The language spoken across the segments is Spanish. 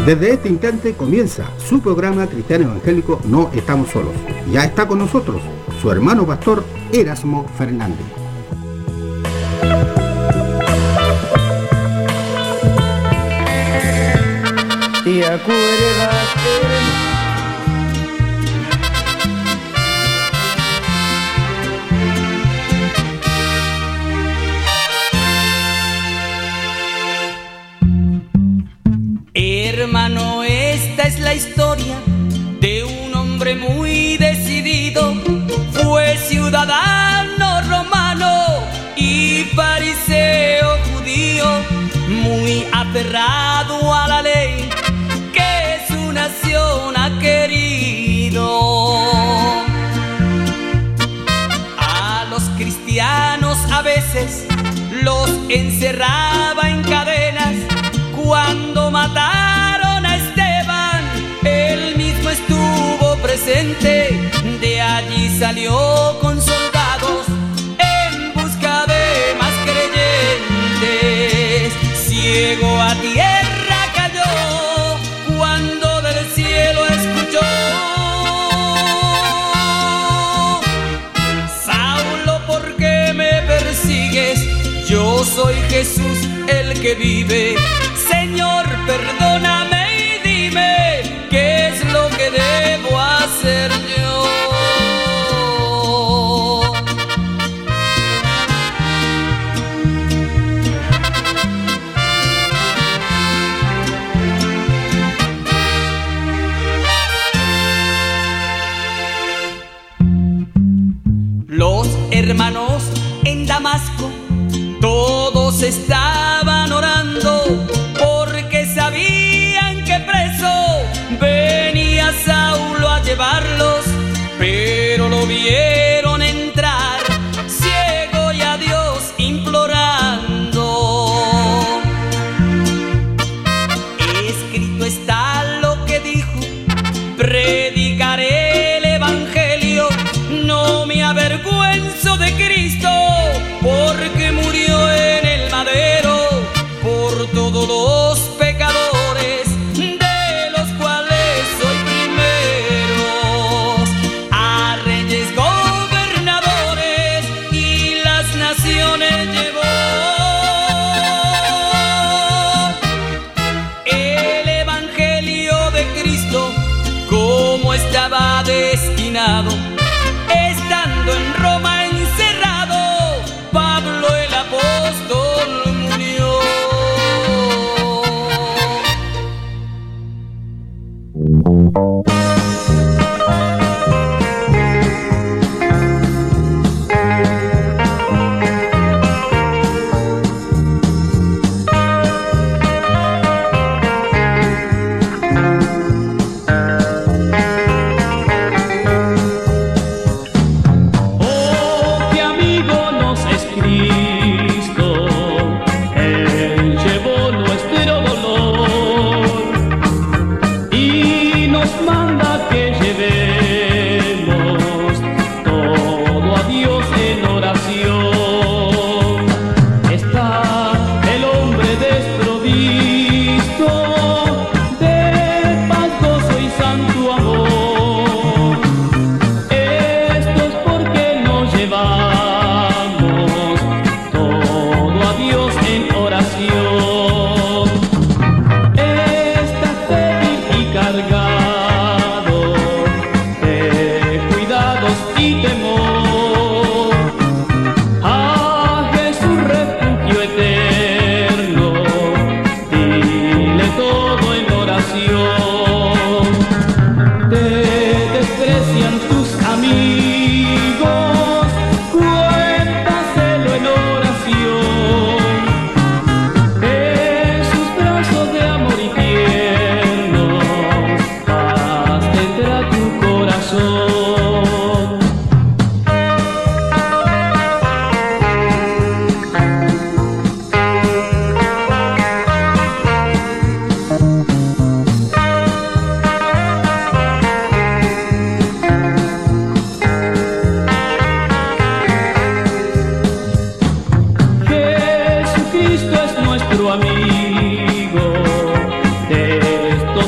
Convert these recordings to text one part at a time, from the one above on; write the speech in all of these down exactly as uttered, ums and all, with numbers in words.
Desde este instante comienza su programa cristiano evangélico No Estamos Solos. Ya está con nosotros su hermano pastor Erasmo Fernández. Y acuérdate, hermano, esta es la historia de un hombre muy decidido. Fue ciudadano romano y fariseo judío, muy aferrado a la ley que su nación ha querido. A los cristianos a veces los encerraba en cadenas. Cuando mataron a Esteban, él mismo estuvo presente. De allí salió con soldados en busca de más creyentes. Ciego a tierra cayó cuando del cielo escuchó: Saulo, ¿por qué me persigues? Yo soy Jesús, el que vive. Señor, perdóname y dime qué es lo que debo hacer yo. Los hermanos en Damasco todos estaban orando, porque sabían que preso venía Saulo a llevarlos, pero lo vieron entrar, ciego y a Dios implorando. Escrito está lo que dijo: predicaré el evangelio, no me avergüenzo de Cristo, porque murió en el madero por todos los pecadores, de los cuales soy primeros. A reyes, gobernadores y las naciones llevó. El evangelio de Cristo, como estaba destinado, estando en Roma encerrado, Pablo el apóstol murió. nuestro amigo, de esto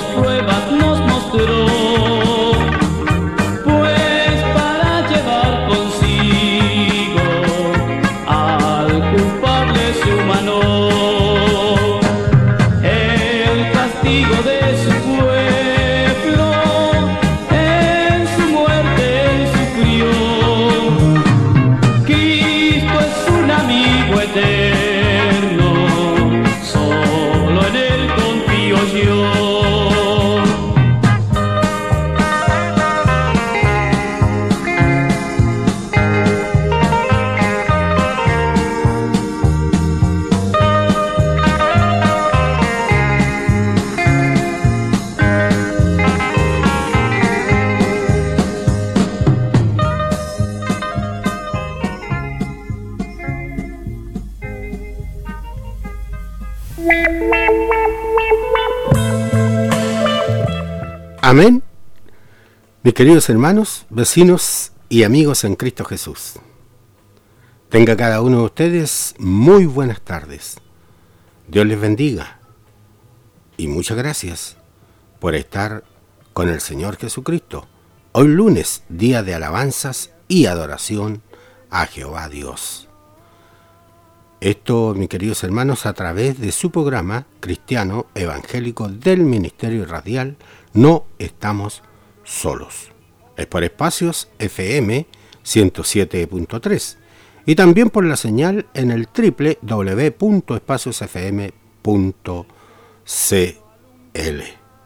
Amén. Mis queridos hermanos, vecinos y amigos en Cristo Jesús. Tenga cada uno de ustedes muy buenas tardes. Dios les bendiga. Y muchas gracias por estar con el Señor Jesucristo. Hoy lunes, día de alabanzas y adoración a Jehová Dios. Esto, mis queridos hermanos, a través de su programa cristiano evangélico del Ministerio Radial No Estamos Solos. Es por espacios F M ciento siete punto tres y también por la señal en el doble u doble u doble u punto espacios f m punto c l.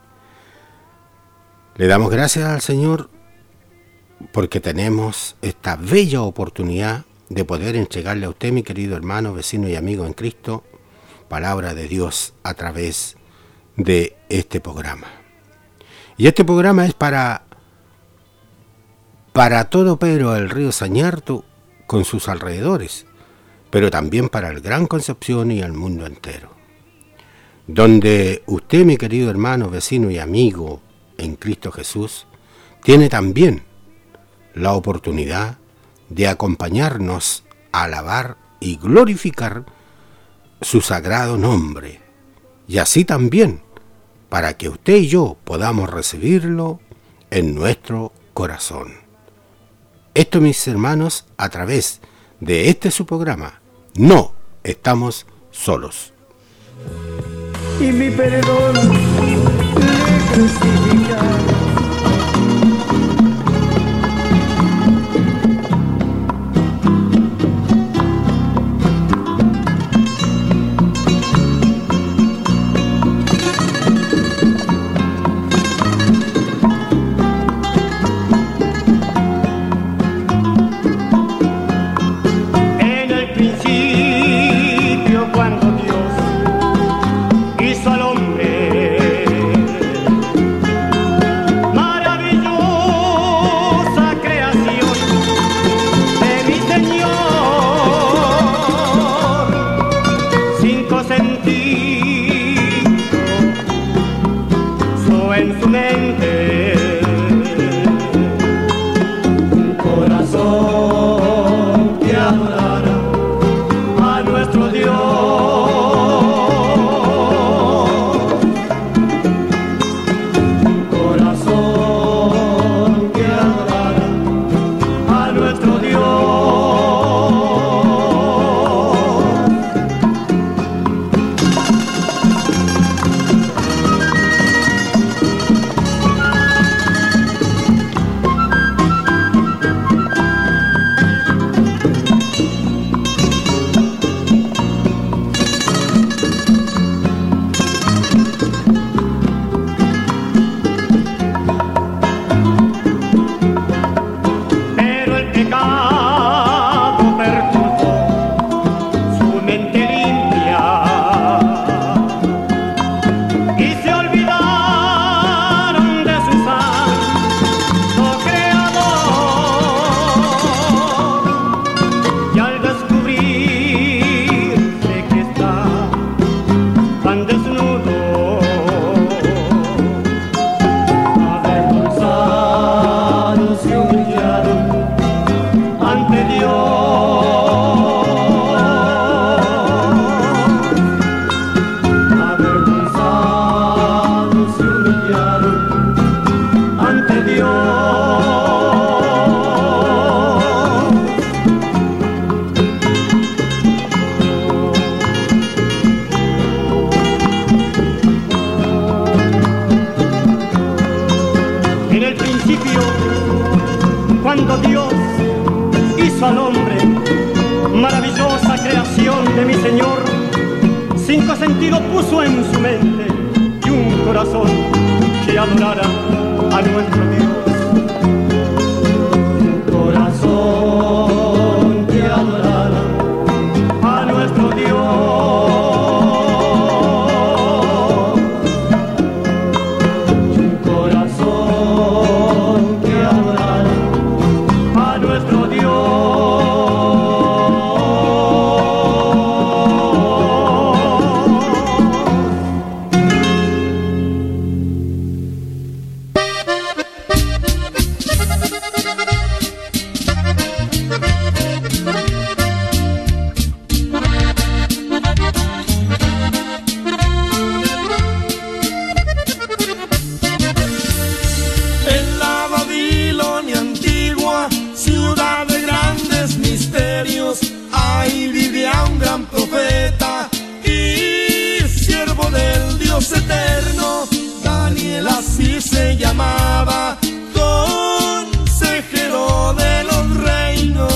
Le damos gracias al Señor porque tenemos esta bella oportunidad de poder entregarle a usted, mi querido hermano, vecino y amigo en Cristo, palabra de Dios a través de este programa. Y este programa es para, para todo Pedro del Río Sañarto con sus alrededores, pero también para el Gran Concepción y el mundo entero. Donde usted, mi querido hermano, vecino y amigo en Cristo Jesús, tiene también la oportunidad de acompañarnos a alabar y glorificar su sagrado nombre, y así también para que usted y yo podamos recibirlo en nuestro corazón. Esto, mis hermanos, a través de este su programa, No Estamos Solos. Y mi perdón le crucifica. se llamaba consejero de los reinos.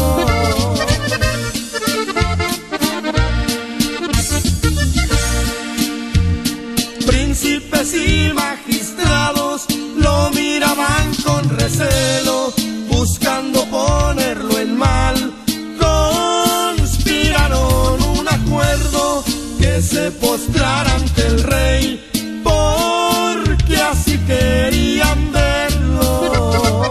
Príncipes y magistrados lo miraban con recelo, buscando ponerlo en mal. Conspiraron un acuerdo que se postrara ante el rey, porque así querían verlo.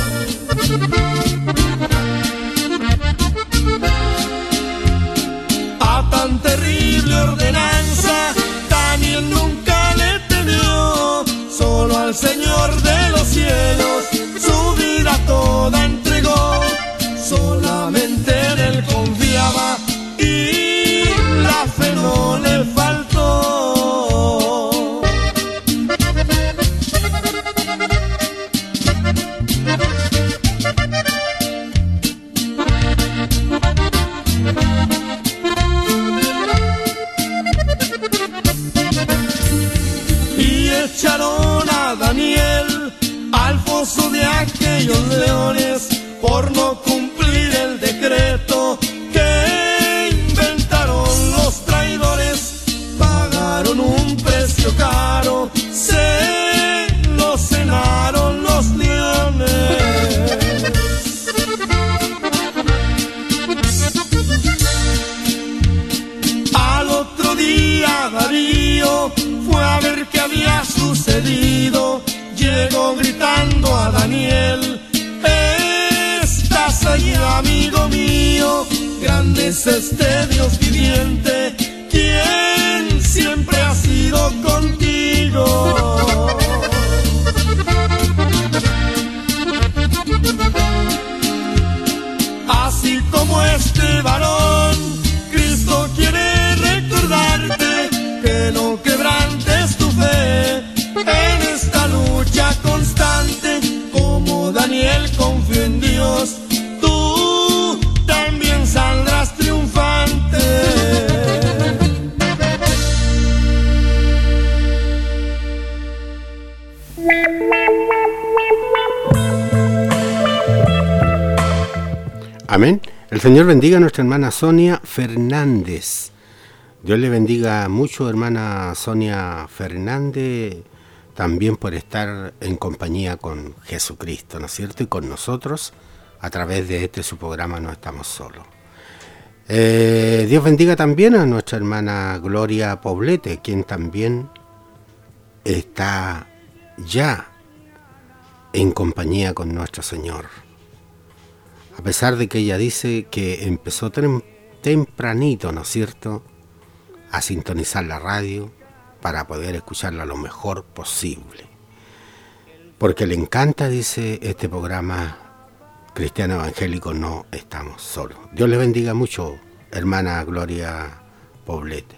A tan terrible ordenanza Daniel nunca le temió, solo al Señor de los cielos su vida toda entregó. Solamente en él confiaba y la fe no le faltó. Y echaron a Daniel al foso de aquellos leones por no cumplir el decreto que inventaron los traidores. Pagaron un precio caro, se lo cenaron los leones. Al otro día Darío fue a ver qué había sucedido. Llegó gritando a Daniel: estás allí, amigo mío, grande es este Dios viviente, quien siempre ha sido contigo. Así como este varón, Cristo quiere recordarte que no quebrantes tu fe en esta lucha constante. Como Daniel confió en Dios, tú también saldrás triunfante. Amén. El Señor bendiga a nuestra hermana Sonia Fernández. Dios le bendiga mucho, hermana Sonia Fernández, también por estar en compañía con Jesucristo, ¿no es cierto? Y con nosotros, a través de este su programa No Estamos Solos. Eh, Dios bendiga también a nuestra hermana Gloria Poblete, quien también está ya en compañía con nuestro Señor. A pesar de que ella dice que empezó tem- tempranito, ¿no es cierto?, a sintonizar la radio para poder escucharla lo mejor posible. Porque le encanta, dice, este programa cristiano evangélico No Estamos Solos. Dios le bendiga mucho, hermana Gloria Poblete.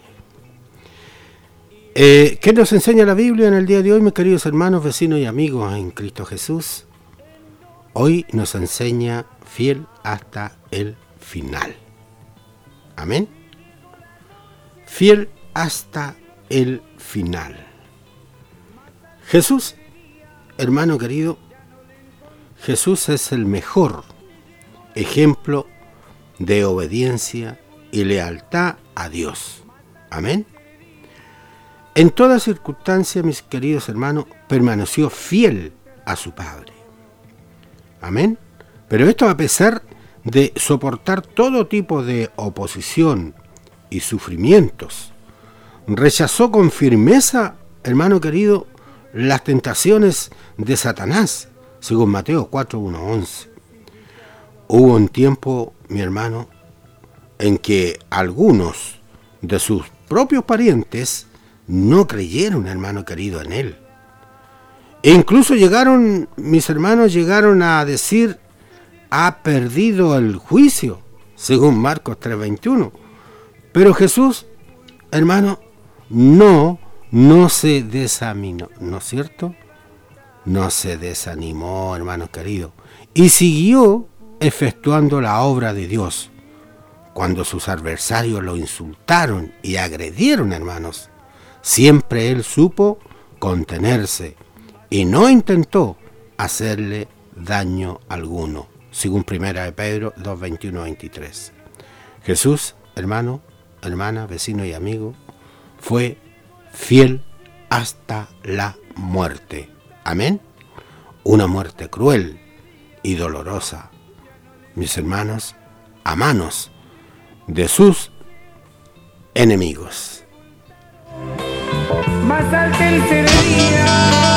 Eh, ¿Qué nos enseña la Biblia en el día de hoy, mis queridos hermanos, vecinos y amigos en Cristo Jesús? Hoy nos enseña fiel hasta el final. Amén. Fiel hasta el final. Jesús, hermano querido, Jesús es el mejor ejemplo de obediencia y lealtad a Dios. Amén. En toda circunstancia, mis queridos hermanos, permaneció fiel a su Padre. Amén. Pero esto a pesar de soportar todo tipo de oposición y sufrimientos. Rechazó con firmeza, hermano querido, las tentaciones de Satanás, según Mateo cuatro, uno, once. Hubo un tiempo, mi hermano, en que algunos de sus propios parientes no creyeron, hermano querido, en él. E incluso llegaron, mis hermanos, llegaron a decir: ha perdido el juicio, según Marcos tres, veintiuno. Pero Jesús, hermano, no, no se desanimó, ¿no es cierto? No se desanimó, hermano querido, y siguió efectuando la obra de Dios. Cuando sus adversarios lo insultaron y agredieron, hermanos, siempre él supo contenerse y no intentó hacerle daño alguno, según Primera de Pedro dos, veintiuno a veintitrés. Jesús, hermano, hermana, vecino y amigo, fue fiel hasta la muerte. Amén. Una muerte cruel y dolorosa, mis hermanos, a manos de sus enemigos. Más alta el sería.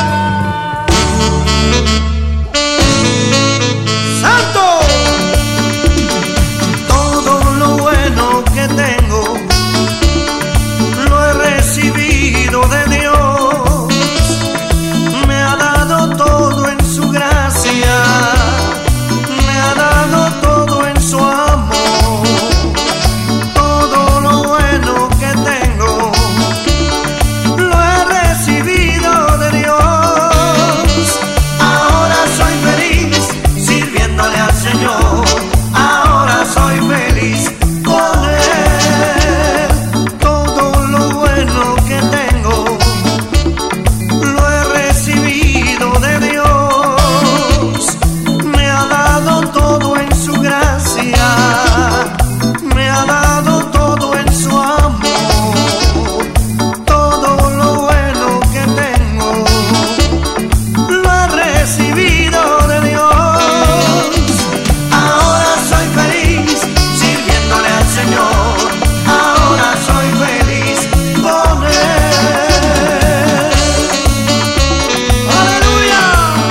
¡Santo! Todo lo bueno que tengo lo he recibido de Dios. Me ha dado todo en su gracia, me ha dado todo en su amor. Todo lo bueno que tengo lo he recibido de Dios. Ahora soy feliz sirviéndole al Señor. Ahora soy feliz con Él. Todo lo bueno que tengo lo he recibido de Dios. Me ha dado todo en su gracia, me ha dado todo en su amor. Todo lo bueno que tengo lo he recibido de Dios. Ahora soy feliz sirviéndole al Señor. Ahora soy feliz con Él. ¡Aleluya!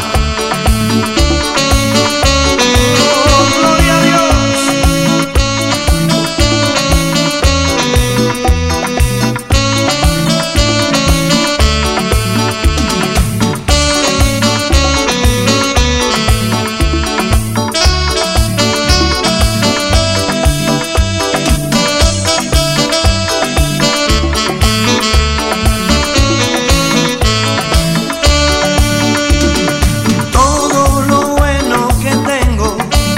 ¡Oh, gloria a Dios! Todo lo bueno que tengo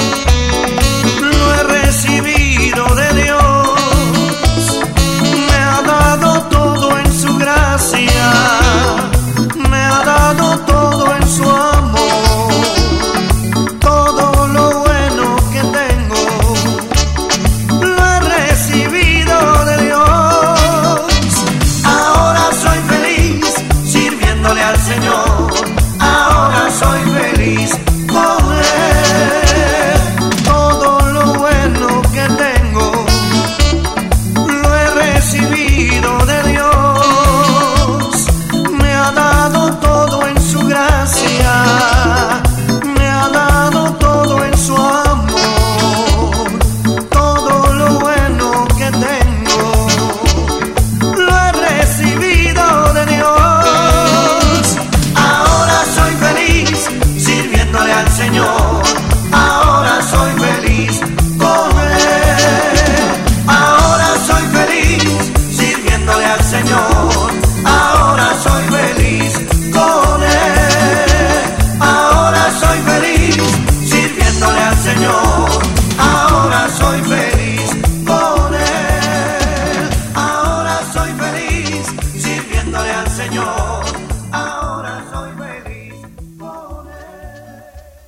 lo he recibido de Dios. Me ha dado todo en su gracia, me ha dado todo en su amor. Todo lo bueno que tengo lo he recibido de Dios. Ahora soy feliz sirviéndole al Señor. Ahora soy feliz con Él. Todo lo bueno que tengo lo he recibido de Dios. Me ha dado todo en su gracia, me ha dado todo en su amor. Todo lo bueno que tengo lo he recibido de Dios. Ahora soy feliz sirviéndole al Señor. Ahora soy feliz con Él. Ahora soy feliz sirviéndole al Señor. Ahora soy feliz con Él. Ahora soy feliz sirviéndole al Señor. Ahora soy feliz con Él. Ahora soy feliz sirviéndole al Señor. Ahora soy feliz con Él.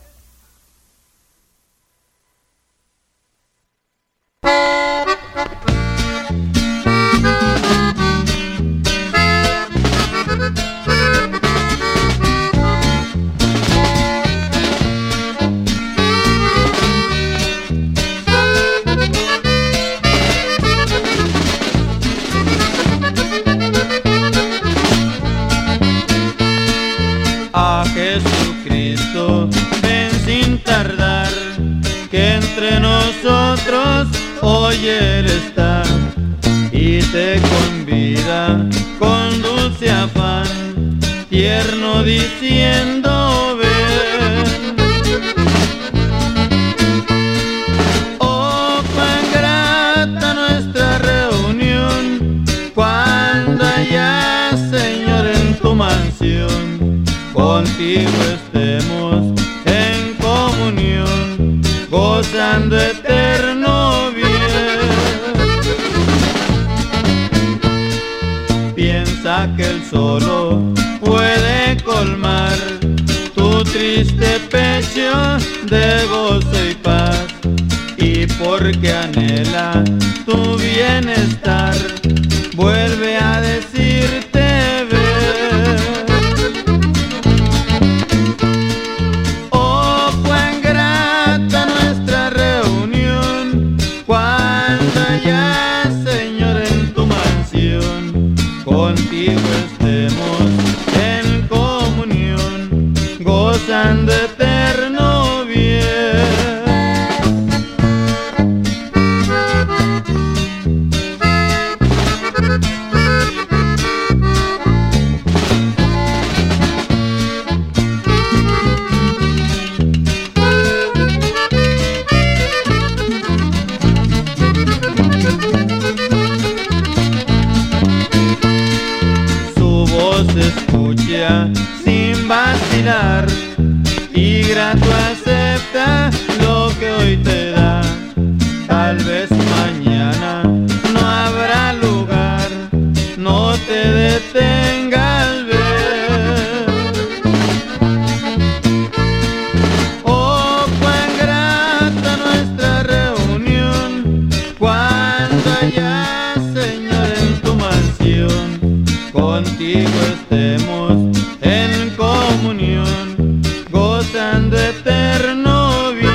A Jesucristo ven sin tardar, que entre nosotros hoy Él está y te convida con dulce afán, tierno diciendo ven. Oh, cuán grata nuestra reunión, cuando allá, Señor, en tu mansión contigo estemos en comunión, gozando eterno bien. Piensa que Él solo puede colmar triste pecho de gozo y paz, y porque anhela tu bienestar, vuelve a decirte ven. Oh, cuán grata nuestra reunión, cuando allá, Señor, en tu mansión, contigo estemos en comunión, gozando eterno bien. Escucha sin vacilar y grato acepta lo que hoy te da. Tal vez mañana no habrá lugar, no te detengas al ver. Oh, cuán grata nuestra reunión, cuando allá, Señor, en tu mansión, contigo estemos en comunión, gozando eterno bien.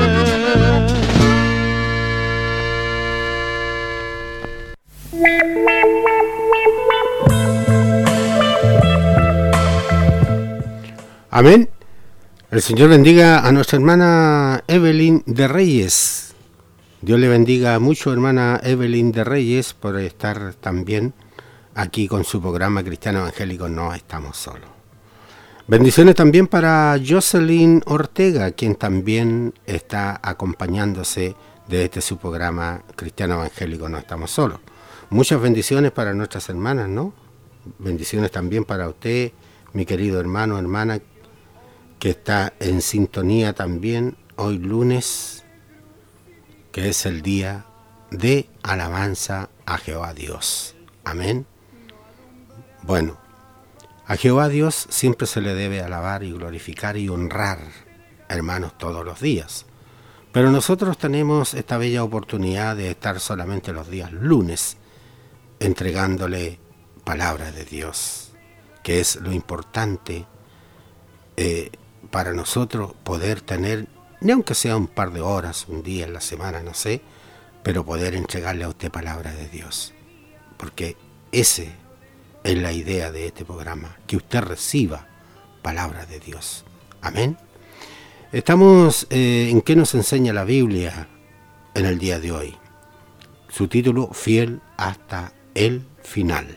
Amén. El Señor bendiga a nuestra hermana Evelyn de Reyes. Dios le bendiga mucho, hermana Evelyn de Reyes, por estar también aquí con su programa Cristiano Evangélico No Estamos Solos. Bendiciones también para Jocelyn Ortega, quien también está acompañándose de este su programa Cristiano Evangélico No Estamos Solos. Muchas bendiciones para nuestras hermanas, ¿no? Bendiciones también para usted, mi querido hermano, hermana, que está en sintonía también hoy lunes, que es el día de alabanza a Jehová Dios. Amén. Bueno, a Jehová Dios siempre se le debe alabar y glorificar y honrar, hermanos, todos los días. Pero nosotros tenemos esta bella oportunidad de estar solamente los días lunes entregándole palabra de Dios, que es lo importante eh, para nosotros poder tener, ni aunque sea un par de horas, un día en la semana, no sé, pero poder entregarle a usted palabra de Dios. Porque ese es la idea de este programa, que usted reciba palabra de Dios. Amén. Estamos eh, en ¿Qué nos enseña la Biblia en el día de hoy? Su título, Fiel hasta el final.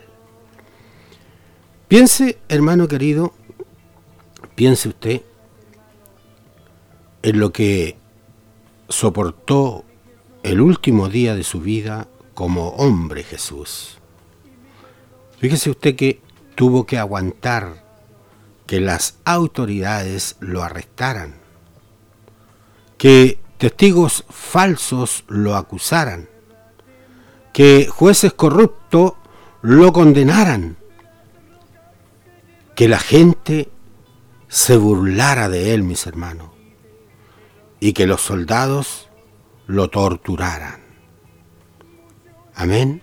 Piense, hermano querido, piense usted en lo que soportó el último día de su vida como hombre Jesús. Fíjese usted que tuvo que aguantar que las autoridades lo arrestaran, que testigos falsos lo acusaran, que jueces corruptos lo condenaran, que la gente se burlara de él, mis hermanos, y que los soldados lo torturaran. Amén.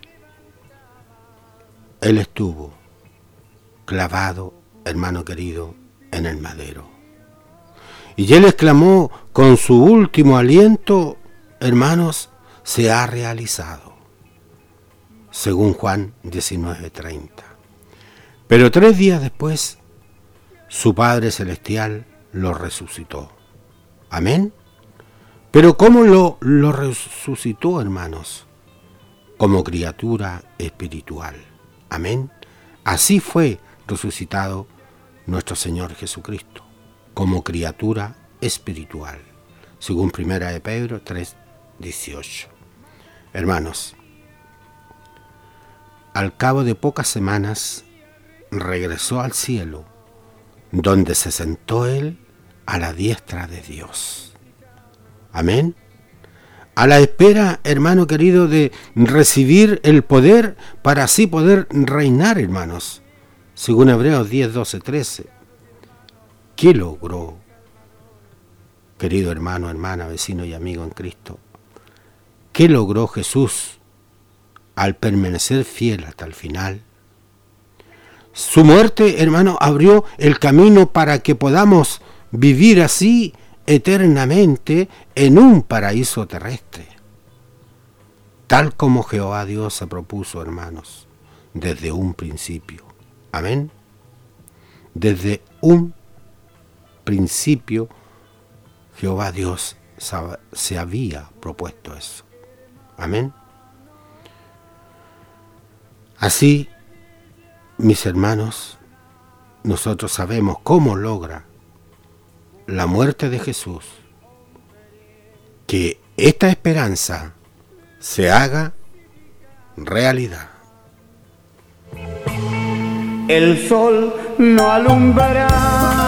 Él estuvo clavado, hermano querido, en el madero. Y él exclamó con su último aliento, hermanos, se ha realizado. Según Juan diecinueve treinta. Pero tres días después, su Padre Celestial lo resucitó. Amén. Pero ¿cómo lo, lo resucitó, hermanos? Como criatura espiritual. Amén. Así fue resucitado nuestro Señor Jesucristo, como criatura espiritual, según Primera de Pedro tres dieciocho. Hermanos, al cabo de pocas semanas regresó al cielo, donde se sentó él a la diestra de Dios. Amén. A la espera, hermano querido, de recibir el poder para así poder reinar, hermanos. Según Hebreos diez, doce, trece. ¿Qué logró querido hermano, hermana, vecino y amigo en Cristo, ¿qué logró Jesús al permanecer fiel hasta el final? Su muerte, hermano, abrió el camino para que podamos vivir así eternamente en un paraíso terrestre, tal como Jehová Dios se propuso, hermanos, desde un principio. Amén. Desde un principio Jehová Dios se había propuesto eso. Amén. Así, mis hermanos, nosotros sabemos cómo logra la muerte de Jesús que esta esperanza se haga realidad. El sol no alumbraba,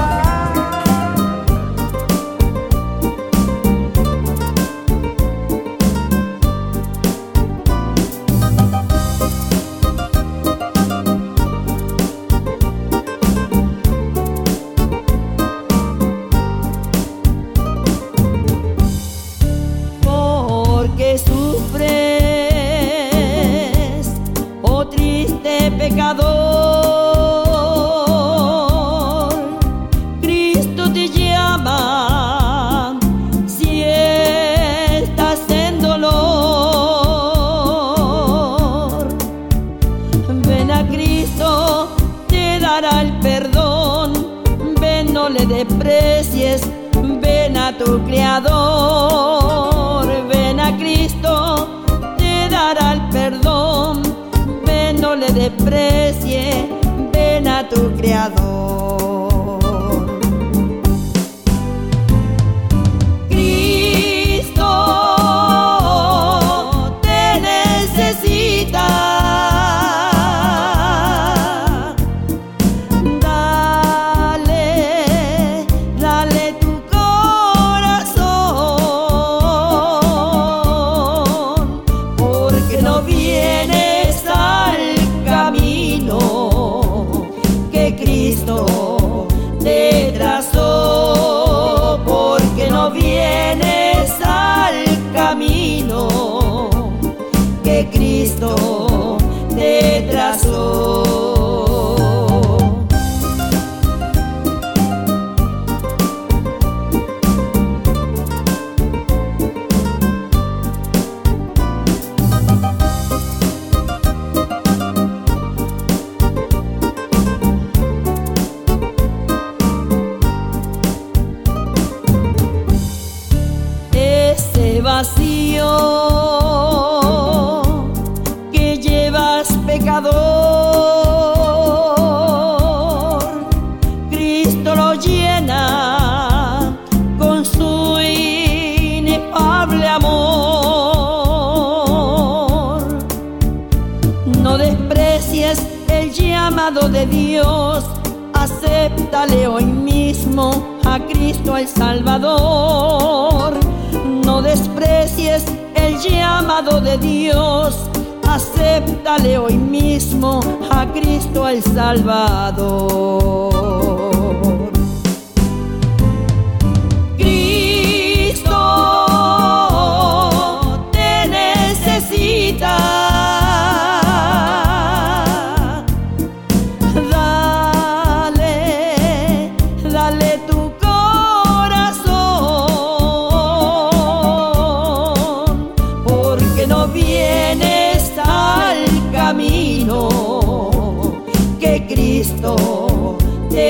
porque sufres, oh triste pecador. Cristo te llama si estás en dolor. Ven a Cristo, te dará el perdón. Ven, no le desprecies, ven a tu Creador. Ven a Cristo, te dará el perdón. Ven, no le desprecie, ven a tu Creador. Cristo te necesita. Dale, dale tu corazón, porque no vienes al camino que Cristo te trazó, porque no vienes al camino que Cristo te trazó. Ese vacío que llevas, pecador, Cristo lo llena con su inefable amor. No desprecies el llamado de Dios, acéptale hoy mismo a Cristo el Salvador. No desprecies el llamado de Dios, acéptale hoy mismo a Cristo el Salvador. Cristo te necesita. Dale, dale tu corazón, porque no vienes al camino que Cristo te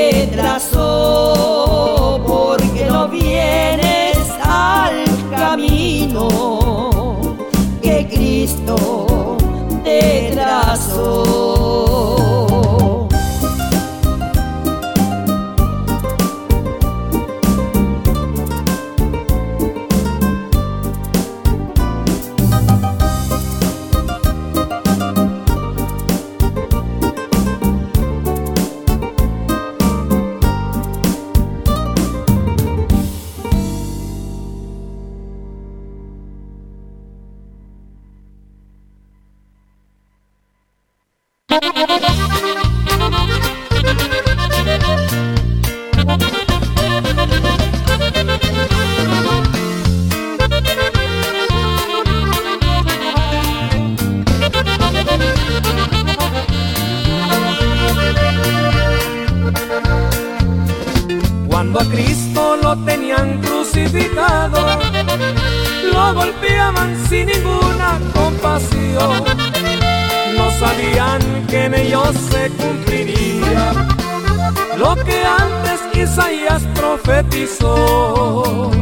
Cuando a Cristo lo tenían crucificado, lo golpeaban sin ninguna compasión. No sabían que en ellos se cumpliría lo que antes Isaías profetizó.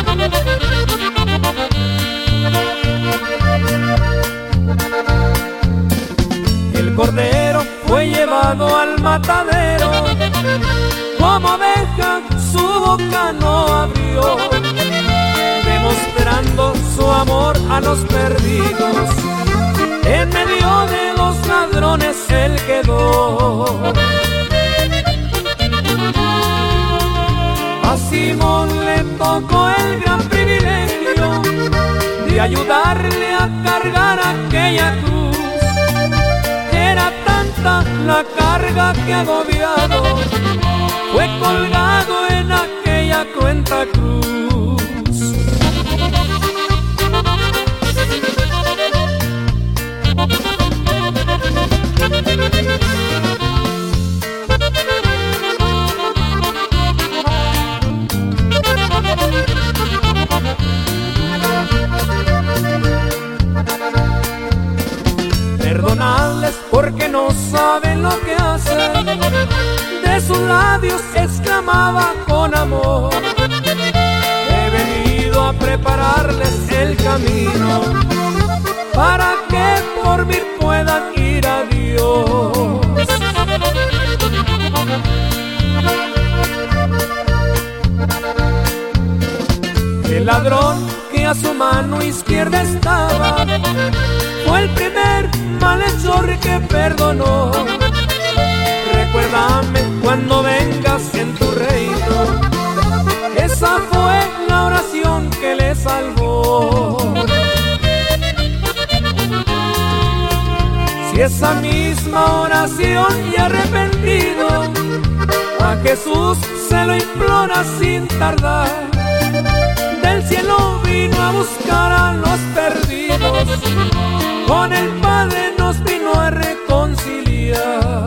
El Cordero fue llevado al matadero, como oveja su boca no abrió, demostrando su amor a los perdidos. En medio de los ladrones él quedó. A Simón le tocó el gran privilegio de ayudarle a cargar aquella cruz. Era tanta la carga que agobiado fue colgado en aquella cruenta cruz. Perdonadles porque no saben lo que hacen. De sus labios exclamaba con amor: he venido a prepararles el camino para que por mí puedan ir a Dios. El ladrón que a su mano izquierda estaba fue el primer malhechor que perdonó. Recuérdame cuando vengas en tu reino. Esa fue la oración que le salvó. Si esa misma oración y arrepentido a Jesús se lo implora sin tardar, del cielo vino a buscar a los perdidos, con el Padre nos vino a reconciliar.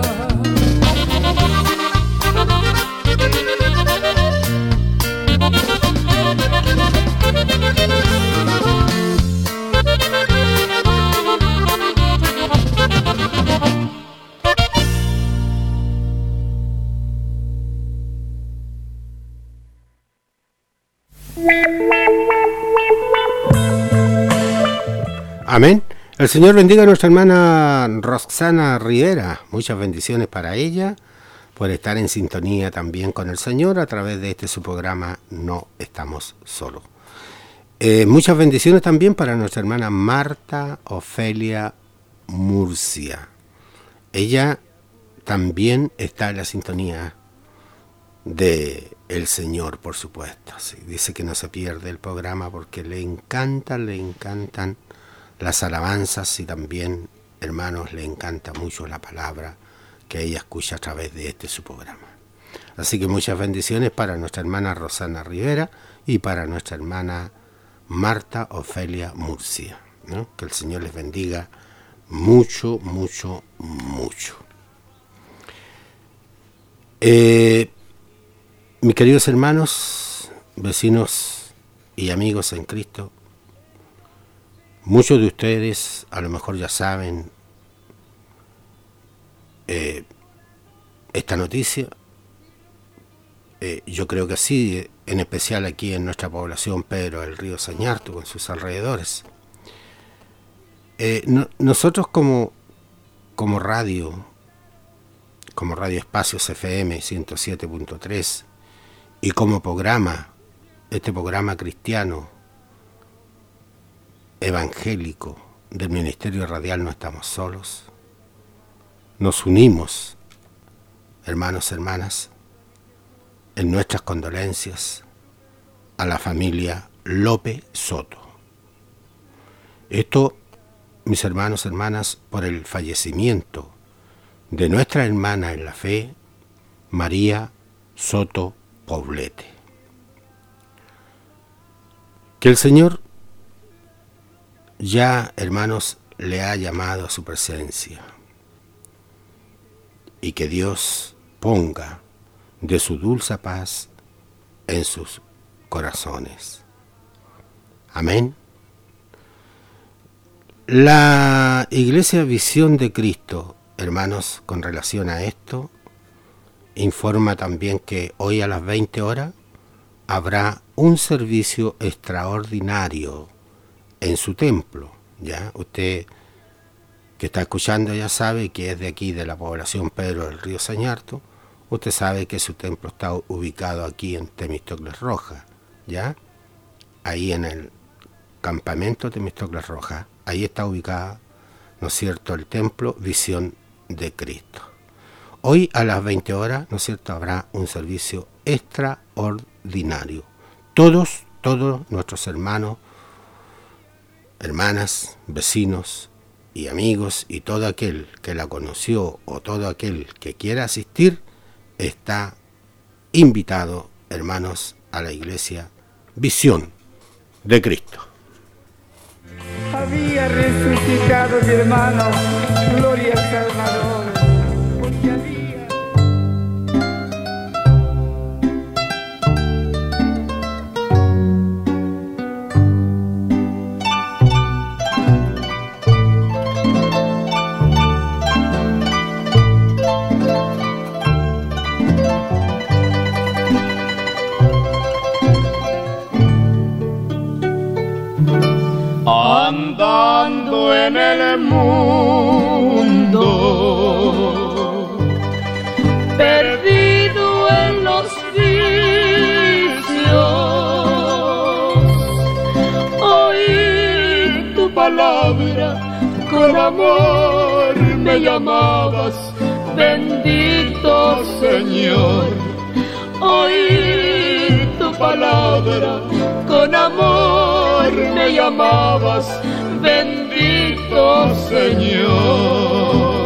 Amén. El Señor bendiga a nuestra hermana Roxana Rivera. Muchas bendiciones para ella por estar en sintonía también con el Señor a través de este su programa No Estamos Solos. Eh, muchas bendiciones también para nuestra hermana Marta Ofelia Murcia. Ella también está en la sintonía de el Señor, por supuesto. Sí, dice que no se pierde el programa porque le encantan, le encantan las alabanzas y también, hermanos, le encanta mucho la palabra que ella escucha a través de este su programa. Así que muchas bendiciones para nuestra hermana Rosana Rivera y para nuestra hermana Marta Ofelia Murcia, ¿no? Que el Señor les bendiga mucho, mucho, mucho. Eh, mis queridos hermanos, vecinos y amigos en Cristo, muchos de ustedes a lo mejor ya saben eh, esta noticia. Eh, yo creo que sí, en especial aquí en nuestra población Pedro del Río Sañarto con sus alrededores. Eh, no, nosotros como, como radio, como Radio Espacios F M ciento siete punto tres y como programa, este programa cristiano evangélico del Ministerio Radial No Estamos Solos, nos unimos, hermanos, hermanas, en nuestras condolencias a la familia López Soto. Esto, mis hermanos, hermanas, por el fallecimiento de nuestra hermana en la fe, María Soto Poblete. Que el Señor ya, hermanos, le ha llamado a su presencia y que Dios ponga de su dulce paz en sus corazones. Amén. La Iglesia Visión de Cristo, hermanos, con relación a esto, informa también que hoy a las veinte horas habrá un servicio extraordinario en su templo. Ya usted que está escuchando ya sabe que es de aquí, de la población Pedro del Río Sañarto. Usted sabe que su templo está ubicado aquí en Temístocles Rojas, ¿ya? Ahí en el campamento Temístocles Rojas. Ahí está ubicado, ¿no es cierto?, el templo Visión de Cristo. Hoy a las veinte horas, ¿no es cierto?, habrá un servicio extraordinario. Todos, todos nuestros hermanos, hermanas, vecinos y amigos y todo aquel que la conoció o todo aquel que quiera asistir, está invitado, hermanos, a la Iglesia Visión de Cristo. Había resucitado mi hermano, gloria al Salvador, porque había... Andando en el mundo, perdido en los vicios, oí tu palabra, con amor me llamabas, bendito Señor. Oí tu palabra, con amor me llamabas, bendito Señor.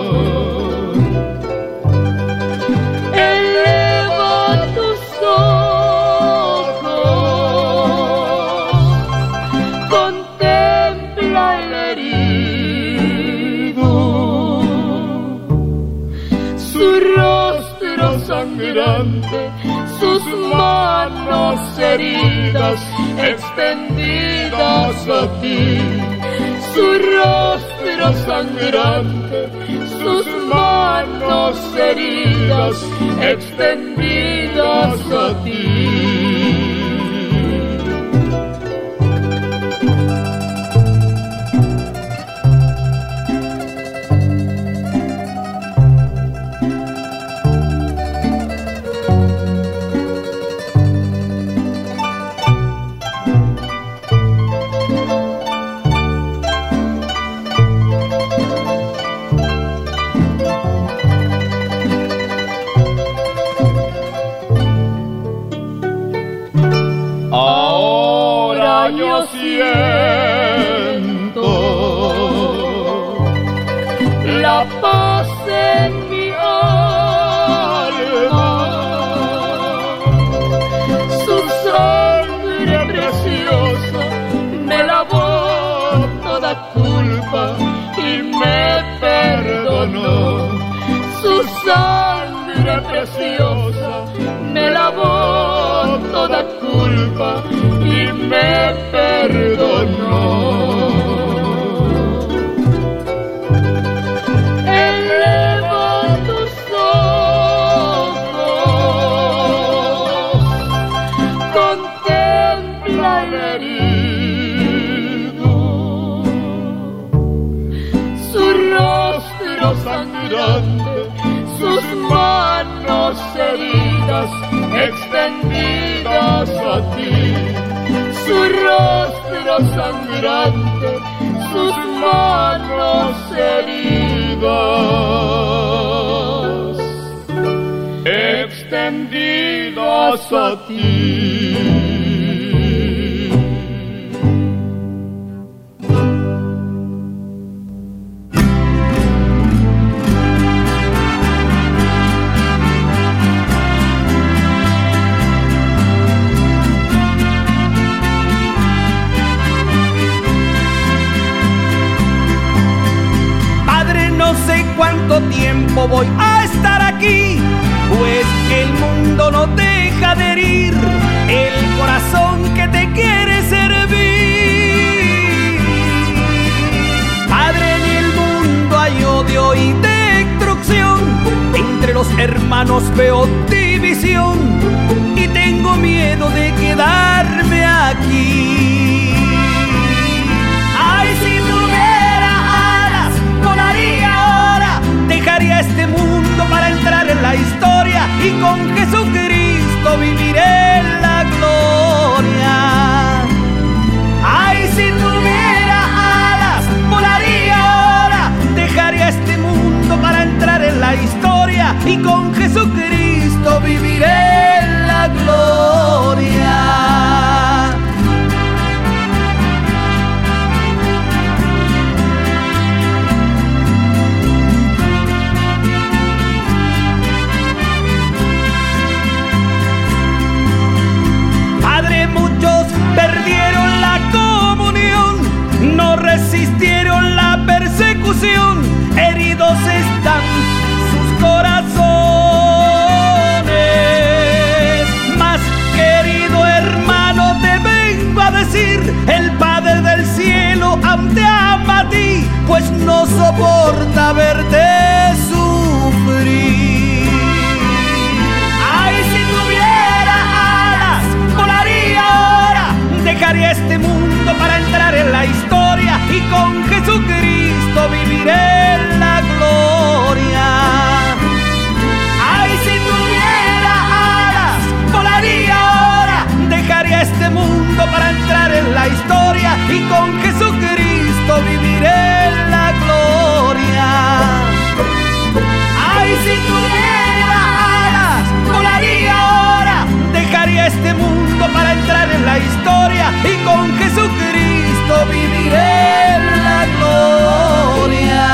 Eleva tus ojos, contempla el herido, su rostro sangrante, sus manos heridas extendidas a ti, su rostro sangrante, sus manos heridas extendidas a ti. Ahora yo siento la paz en mi alma, su sangre preciosa me lavó toda culpa y me perdonó, su sangre preciosa me lavó toda culpa y me perdonó. Eleva tus ojos, contempla el herido, su rostro sangrante, sus manos heridas extendidas a ti, su rostro sangrante, sus manos heridas extendidas a ti. ¿Cuánto tiempo voy a estar aquí? Pues el mundo no deja de herir. el corazón que te quiere servir. Padre, en el mundo hay odio y destrucción, entre los hermanos veo división y tengo miedo de quedarme aquí. Ay, si tuviera alas, volaría ahora, dejaría este mundo para entrar en la historia y con Jesucristo viviré en la gloria. Ay, si tuviera alas, volaría ahora, dejaría este mundo para entrar en la historia y con Jesucristo viviré en la gloria. Padre, muchos perdieron la comunión, no resistieron la persecución, heridos están sus corazones. Mas, querido hermano, te vengo a decir, el Padre del cielo aún te ama a ti, pues no soporta verte sufrir. Ay, si tuviera alas, volaría ahora, dejaría este mundo para entrar en la historia y con Jesucristo viviré en la gloria. Ay, si tuviera alas, volaría ahora, dejaría este mundo para entrar en la historia y con Jesucristo viviré en la gloria. Ay, si tuviera alas, volaría ahora, dejaría este mundo para entrar en la historia y con Jesucristo viviré en la gloria.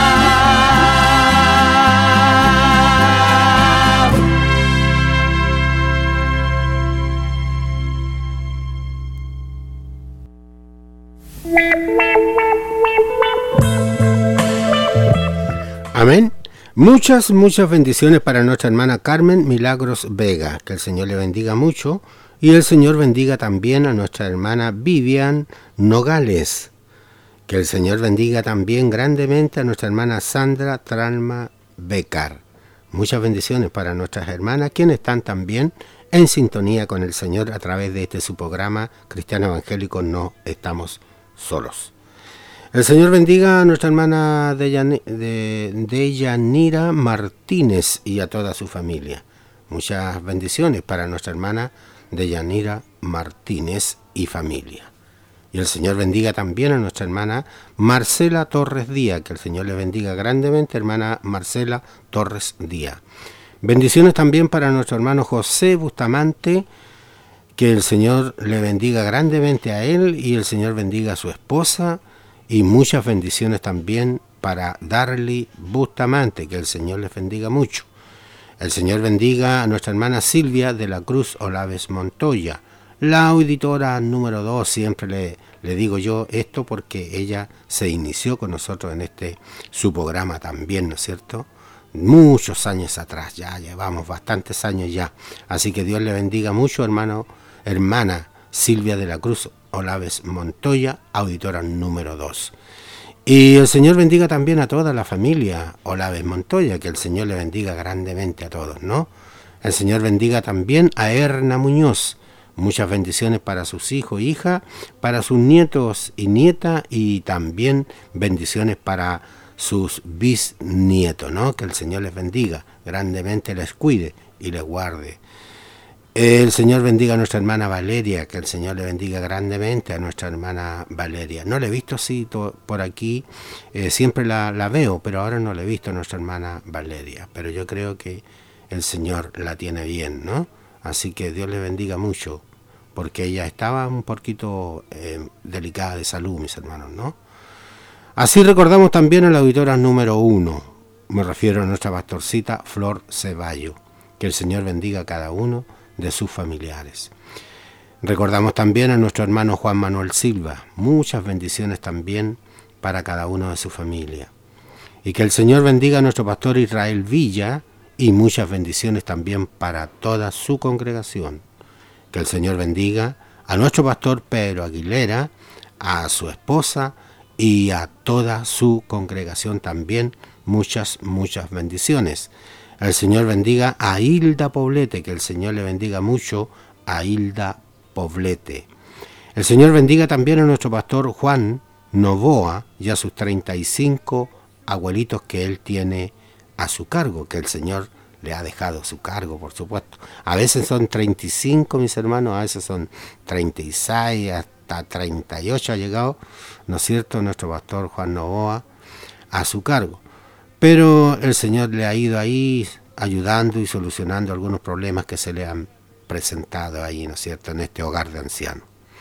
Amén. Muchas, muchas bendiciones para nuestra hermana Carmen Milagros Vega. Que el Señor le bendiga mucho. Y el Señor bendiga también a nuestra hermana Vivian Nogales. Que el Señor bendiga también grandemente a nuestra hermana Sandra Tralma Becar. Muchas bendiciones para nuestras hermanas, quienes están también en sintonía con el Señor a través de este su programa Cristiano Evangélico No Estamos Solos. El Señor bendiga a nuestra hermana Deyan- de Deyanira Martínez y a toda su familia. Muchas bendiciones para nuestra hermana Deyanira Martínez y familia. Y el Señor bendiga también a nuestra hermana Marcela Torres Díaz. Que el Señor le bendiga grandemente, hermana Marcela Torres Díaz. Bendiciones también para nuestro hermano José Bustamante. Que el Señor le bendiga grandemente a él y el Señor bendiga a su esposa. Y muchas bendiciones también para Darly Bustamante. Que el Señor les bendiga mucho. El Señor bendiga a nuestra hermana Silvia de la Cruz Olaves Montoya, la auditora número dos. Siempre le, le digo yo esto porque ella se inició con nosotros en este su programa también, ¿no es cierto? Muchos años atrás, ya llevamos bastantes años ya. Así que Dios le bendiga mucho, hermano, hermana Silvia de la Cruz Olaves Montoya, auditora número dos. Y el Señor bendiga también a toda la familia Olaves Montoya, que el Señor le bendiga grandemente a todos, ¿no? El Señor bendiga también a Erna Muñoz. Muchas bendiciones para sus hijos e hijas, para sus nietos y nietas, y también bendiciones para sus bisnietos, ¿no? Que el Señor les bendiga grandemente, les cuide y les guarde. El Señor bendiga a nuestra hermana Valeria, que el Señor le bendiga grandemente a nuestra hermana Valeria. No la he visto así to, por aquí, eh, siempre la, la veo, pero ahora no la he visto a nuestra hermana Valeria. Pero yo creo que el Señor la tiene bien, ¿no? Así que Dios le bendiga mucho, porque ella estaba un poquito eh, delicada de salud, mis hermanos, ¿no? Así recordamos también a la auditora número uno, me refiero a nuestra pastorcita Flor Ceballo. Que el Señor bendiga a cada uno de sus familiares. Recordamos también a nuestro hermano Juan Manuel Silva. Muchas bendiciones también para cada uno de su familia. Y que el Señor bendiga a nuestro pastor Israel Villa, y muchas bendiciones también para toda su congregación. Que el Señor bendiga a nuestro pastor Pedro Aguilera, a su esposa y a toda su congregación también. Muchas, muchas bendiciones. El Señor bendiga a Hilda Poblete, que el Señor le bendiga mucho a Hilda Poblete. El Señor bendiga también a nuestro pastor Juan Novoa y a sus treinta y cinco abuelitos que él tiene a su cargo, que el Señor le ha dejado su cargo, por supuesto. A veces son treinta y cinco, mis hermanos, a veces son treinta y seis, hasta treinta y ocho ha llegado, ¿no es cierto?, nuestro pastor Juan Novoa a su cargo. Pero el Señor le ha ido ahí ayudando y solucionando algunos problemas que se le han presentado ahí, ¿no es cierto?, en este hogar de ancianos.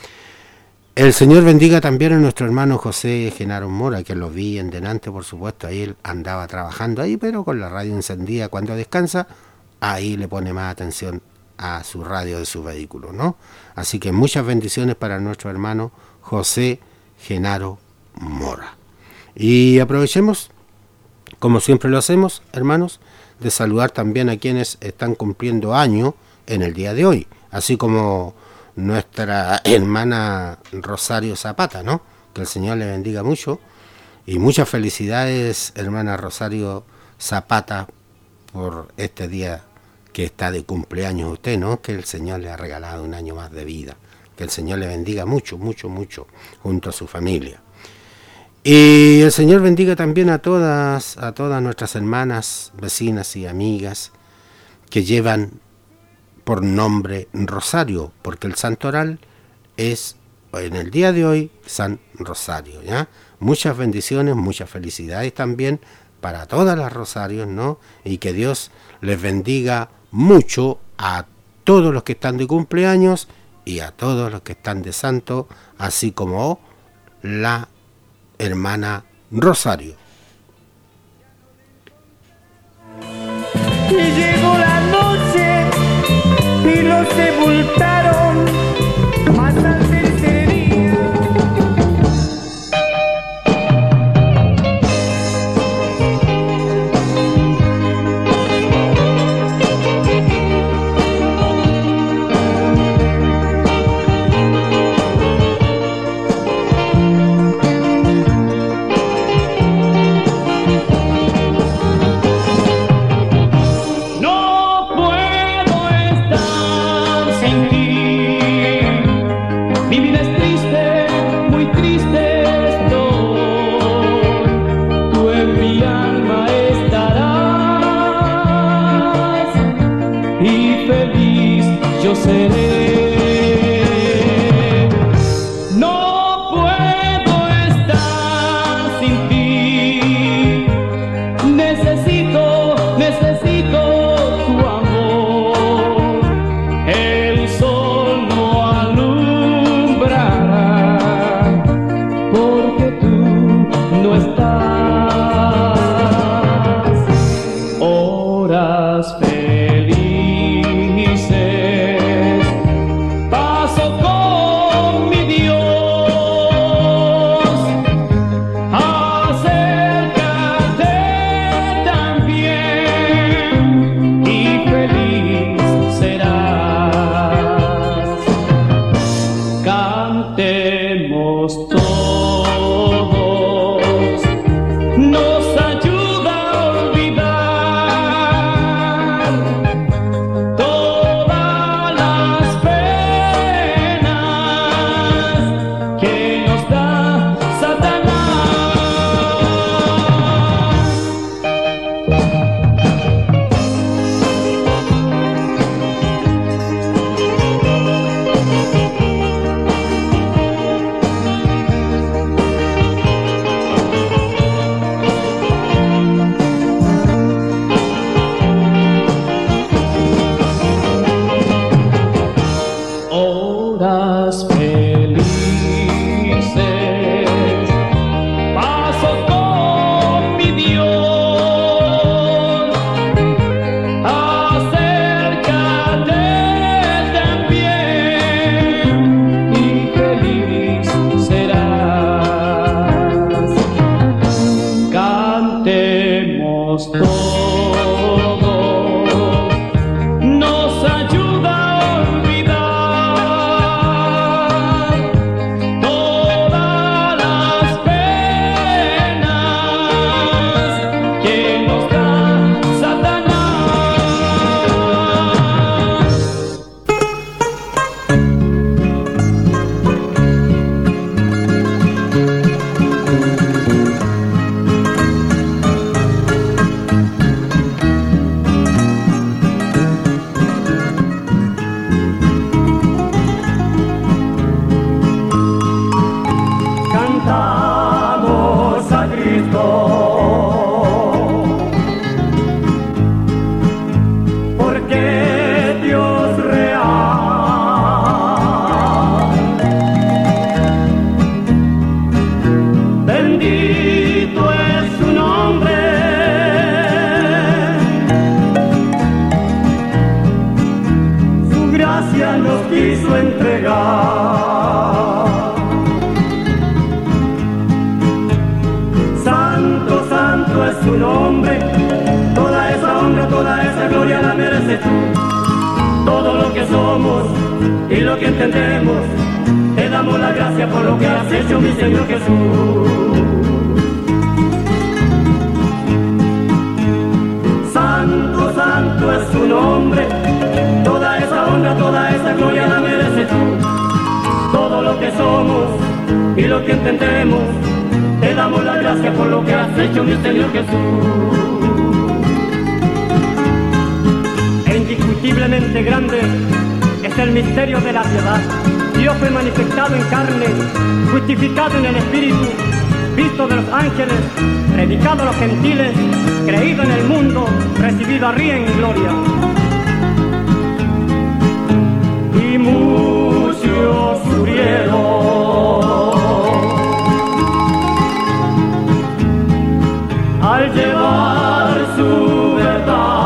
El Señor bendiga también a nuestro hermano José Genaro Mora, que lo vi en delante, por supuesto, ahí él andaba trabajando ahí, pero con la radio encendida cuando descansa, ahí le pone más atención a su radio de su vehículo, ¿no? Así que muchas bendiciones para nuestro hermano José Genaro Mora. Y aprovechemos, como siempre lo hacemos, hermanos, de saludar también a quienes están cumpliendo año en el día de hoy, así como nuestra hermana Rosario Zapata, ¿no? Que el Señor le bendiga mucho y muchas felicidades, hermana Rosario Zapata, por este día que está de cumpleaños usted, ¿no? Que el Señor le ha regalado un año más de vida, que el Señor le bendiga mucho, mucho, mucho, junto a su familia. Y el Señor bendiga también a todas, a todas nuestras hermanas, vecinas y amigas que llevan por nombre Rosario, porque el santoral es en el día de hoy San Rosario, ¿ya? Muchas bendiciones, muchas felicidades también para todas las Rosarios, ¿no? Y que Dios les bendiga mucho a todos los que están de cumpleaños y a todos los que están de santo, así como la hermana Rosario. Y llegó la noche y los sepultaron, más al tercer día. Nos ayuda a olvidar quiso entregar. Santo, santo es su nombre, toda esa honra, toda esa gloria la mereces tú. Todo lo que somos y lo que entendemos, te damos la gracia por lo que has hecho, mi Señor Jesús. Santo, santo es su nombre, toda esa honra, toda esa gloria la mereces tú. Todo lo que somos y lo que entendemos, te damos la gracia por lo que has hecho, mi Señor Jesús. E indiscutiblemente grande es el misterio de la piedad. Dios fue manifestado en carne, justificado en el Espíritu, visto de los ángeles, predicado a los gentiles, creído en el mundo, recibido arriba en gloria. Y muchos murieron al llevar su verdad.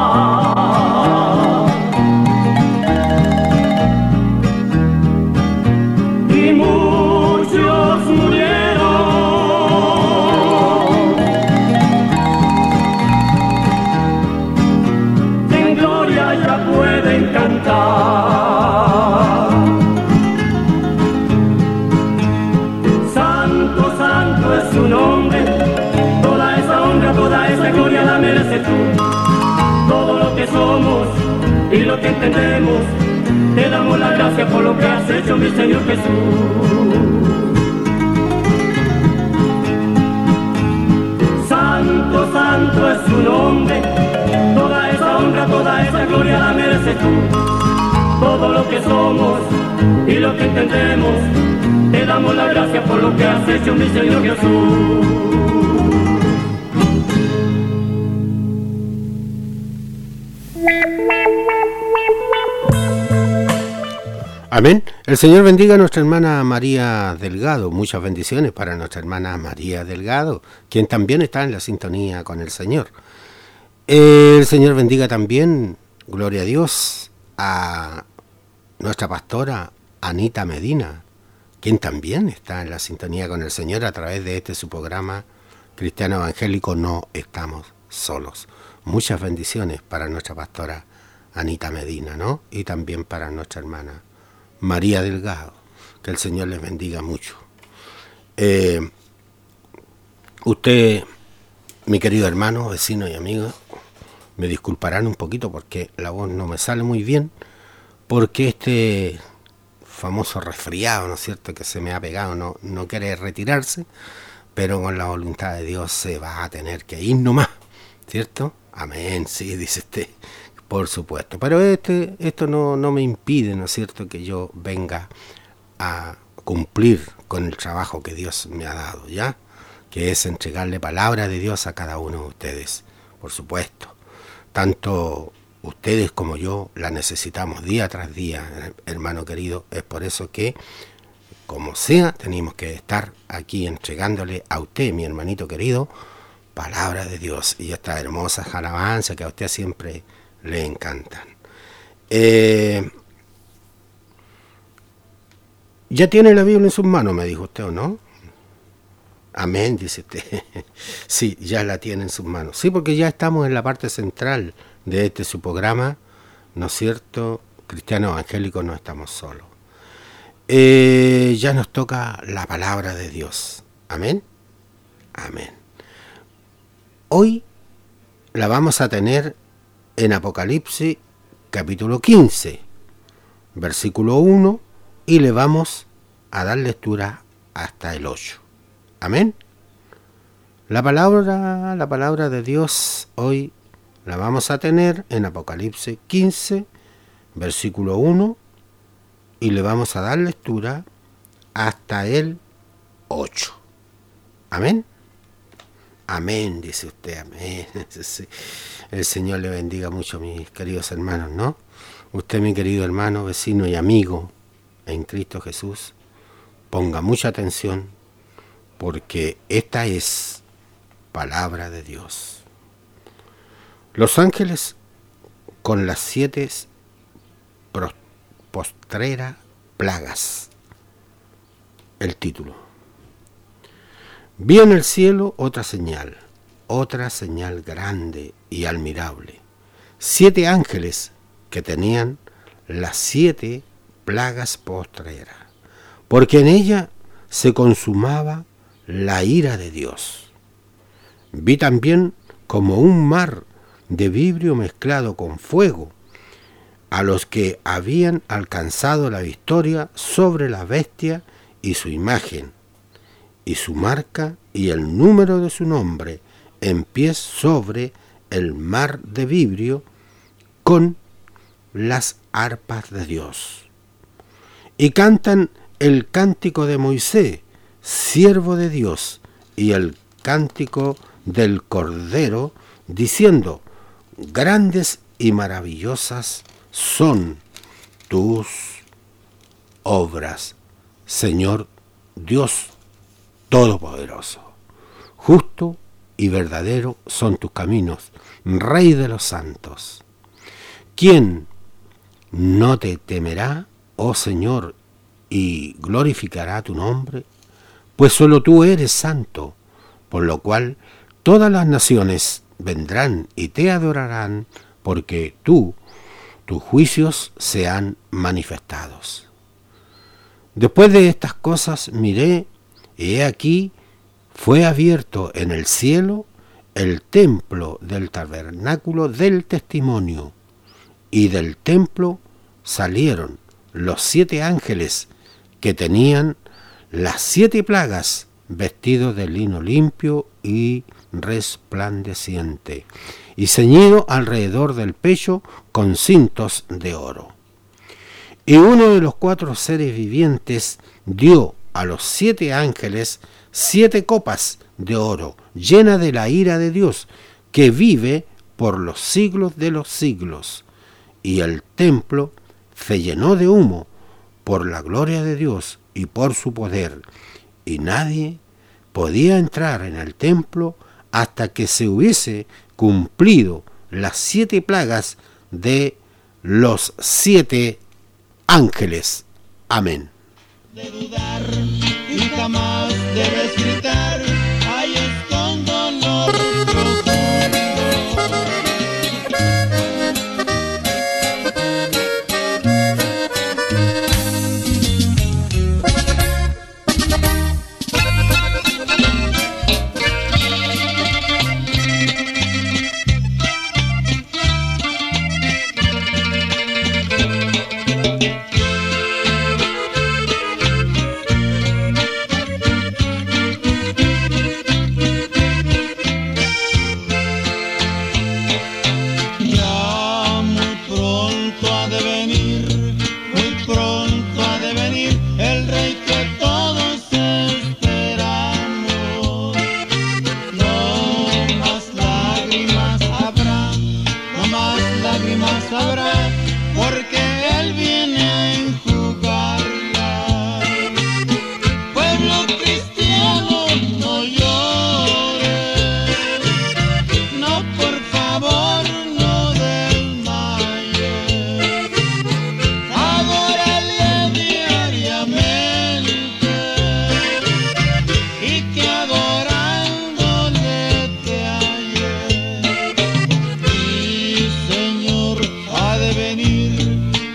Y muchos murieron en gloria, ya pueden cantar. Santo, santo es su nombre, toda esa honra, toda esa gloria la mereces tú. Todo lo que somos y lo que entendemos, te damos la gracia por lo que has hecho, mi Señor Jesús. Santo, santo es su nombre, toda esa honra, toda esa gloria la mereces tú. Todo lo que somos y lo que entendemos, te damos la gracia por lo que has hecho, mi Señor Jesús. Amén. El Señor bendiga a nuestra hermana María Delgado. Muchas bendiciones para nuestra hermana María Delgado, quien también está en la sintonía con el Señor. El Señor bendiga también, gloria a Dios, a nuestra pastora Anita Medina, quien también está en la sintonía con el Señor a través de este su programa Cristiano Evangélico No Estamos Solos. Muchas bendiciones para nuestra pastora Anita Medina, ¿no? Y también para nuestra hermana María Delgado, que el Señor les bendiga mucho. Eh, usted, mi querido hermano, vecino y amigo, me disculparán un poquito porque la voz no me sale muy bien, porque este famoso resfriado, ¿no es cierto?, que se me ha pegado, no, no quiere retirarse, pero con la voluntad de Dios se va a tener que ir nomás, ¿cierto? Amén, sí, dice usted. Por supuesto, pero este, esto no, no me impide, ¿no es cierto?, que yo venga a cumplir con el trabajo que Dios me ha dado, ¿ya? Que es entregarle palabra de Dios a cada uno de ustedes, por supuesto. Tanto ustedes como yo la necesitamos día tras día, hermano querido. Es por eso que, como sea, tenemos que estar aquí entregándole a usted, mi hermanito querido, palabra de Dios y estas hermosas alabanzas que a usted siempre le encantan. Eh, ¿Ya tiene la Biblia en sus manos, me dijo usted, o no? Amén, dice usted. Sí, ya la tiene en sus manos. Sí, porque ya estamos en la parte central de este su programa, ¿no es cierto? Cristiano Evangélico No Estamos Solos. Eh, ya nos toca la palabra de Dios. Amén. Amén. Hoy la vamos a tener en Apocalipsis capítulo quince, versículo uno, y le vamos a dar lectura hasta el ocho. Amén. La palabra, la palabra de Dios hoy la vamos a tener en Apocalipsis quince, versículo uno, y le vamos a dar lectura hasta el ocho. Amén. Amén, dice usted, amén. El Señor le bendiga mucho, mis queridos hermanos, ¿no? Usted, mi querido hermano, vecino y amigo en Cristo Jesús, ponga mucha atención, porque esta es palabra de Dios. Los ángeles con las siete postrera plagas. El título. Vi en el cielo otra señal, otra señal grande y admirable. Siete ángeles que tenían las siete plagas postreras, porque en ella se consumaba la ira de Dios. Vi también como un mar de vidrio mezclado con fuego, a los que habían alcanzado la victoria sobre la bestia y su imagen, y su marca y el número de su nombre, en pie sobre el mar de vidrio, con las arpas de Dios. Y cantan el cántico de Moisés, siervo de Dios, y el cántico del Cordero, diciendo: grandes y maravillosas son tus obras, Señor Dios Todopoderoso. Justo y verdadero son tus caminos, Rey de los santos. ¿Quién no te temerá, oh Señor, y glorificará tu nombre? Pues solo tú eres santo, por lo cual todas las naciones vendrán y te adorarán, porque tú, tus juicios sean manifestados. Después de estas cosas miré, y he aquí, fue abierto en el cielo el templo del tabernáculo del testimonio, y del templo salieron los siete ángeles que tenían las siete plagas, vestidos de lino limpio y resplandeciente, y ceñido alrededor del pecho con cintos de oro. Y uno de los cuatro seres vivientes dio a los siete ángeles siete copas de oro, llenas de la ira de Dios, que vive por los siglos de los siglos. Y el templo se llenó de humo por la gloria de Dios y por su poder, y nadie podía entrar en el templo hasta que se hubiese cumplido las siete plagas de los siete ángeles. Amén. De dudar y jamás debes gritar, ahí escondo dolor profundo. Señor ha de venir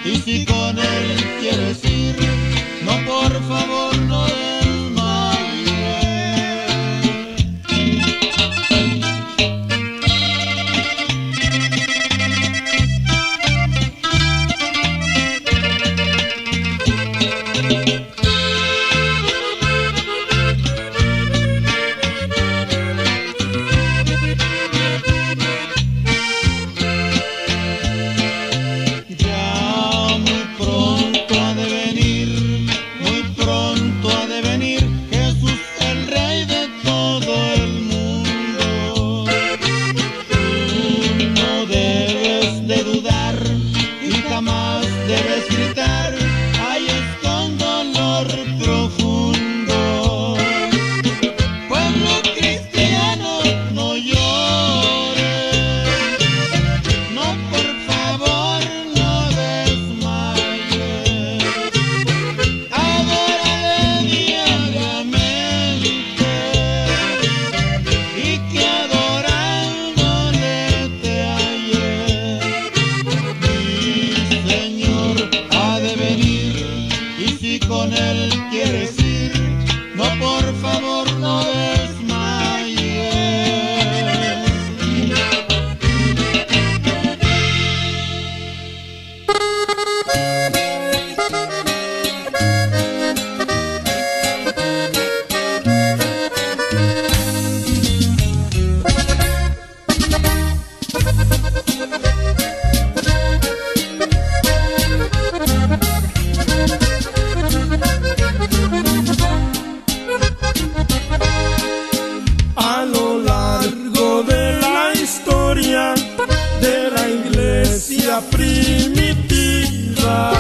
iglesia primitiva.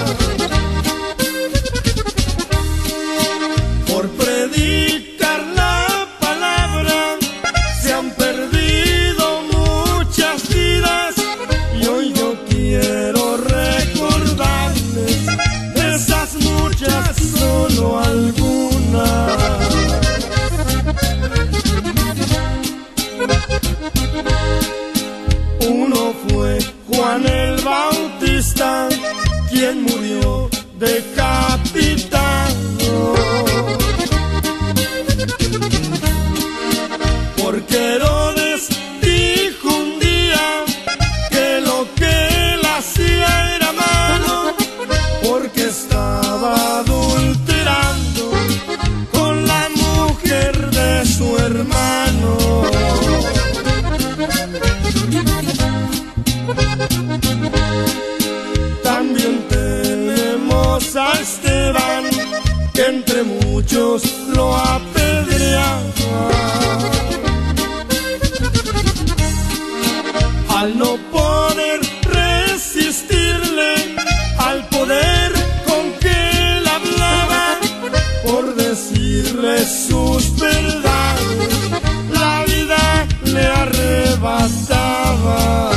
Por predicar la palabra se han perdido muchas vidas, y hoy yo quiero recordarles de esas muchas solo algunas. Uno fue Juan el Bautista, quien murió decapitado, porque Herodes dijo un día que lo que él hacía era malo, porque estaba adulterando con la mujer de su hermano. También tenemos a Esteban, que entre muchos lo apedreaba. Al no poder resistirle al poder con que él hablaba, por decirle sus verdades, la vida le arrebataba.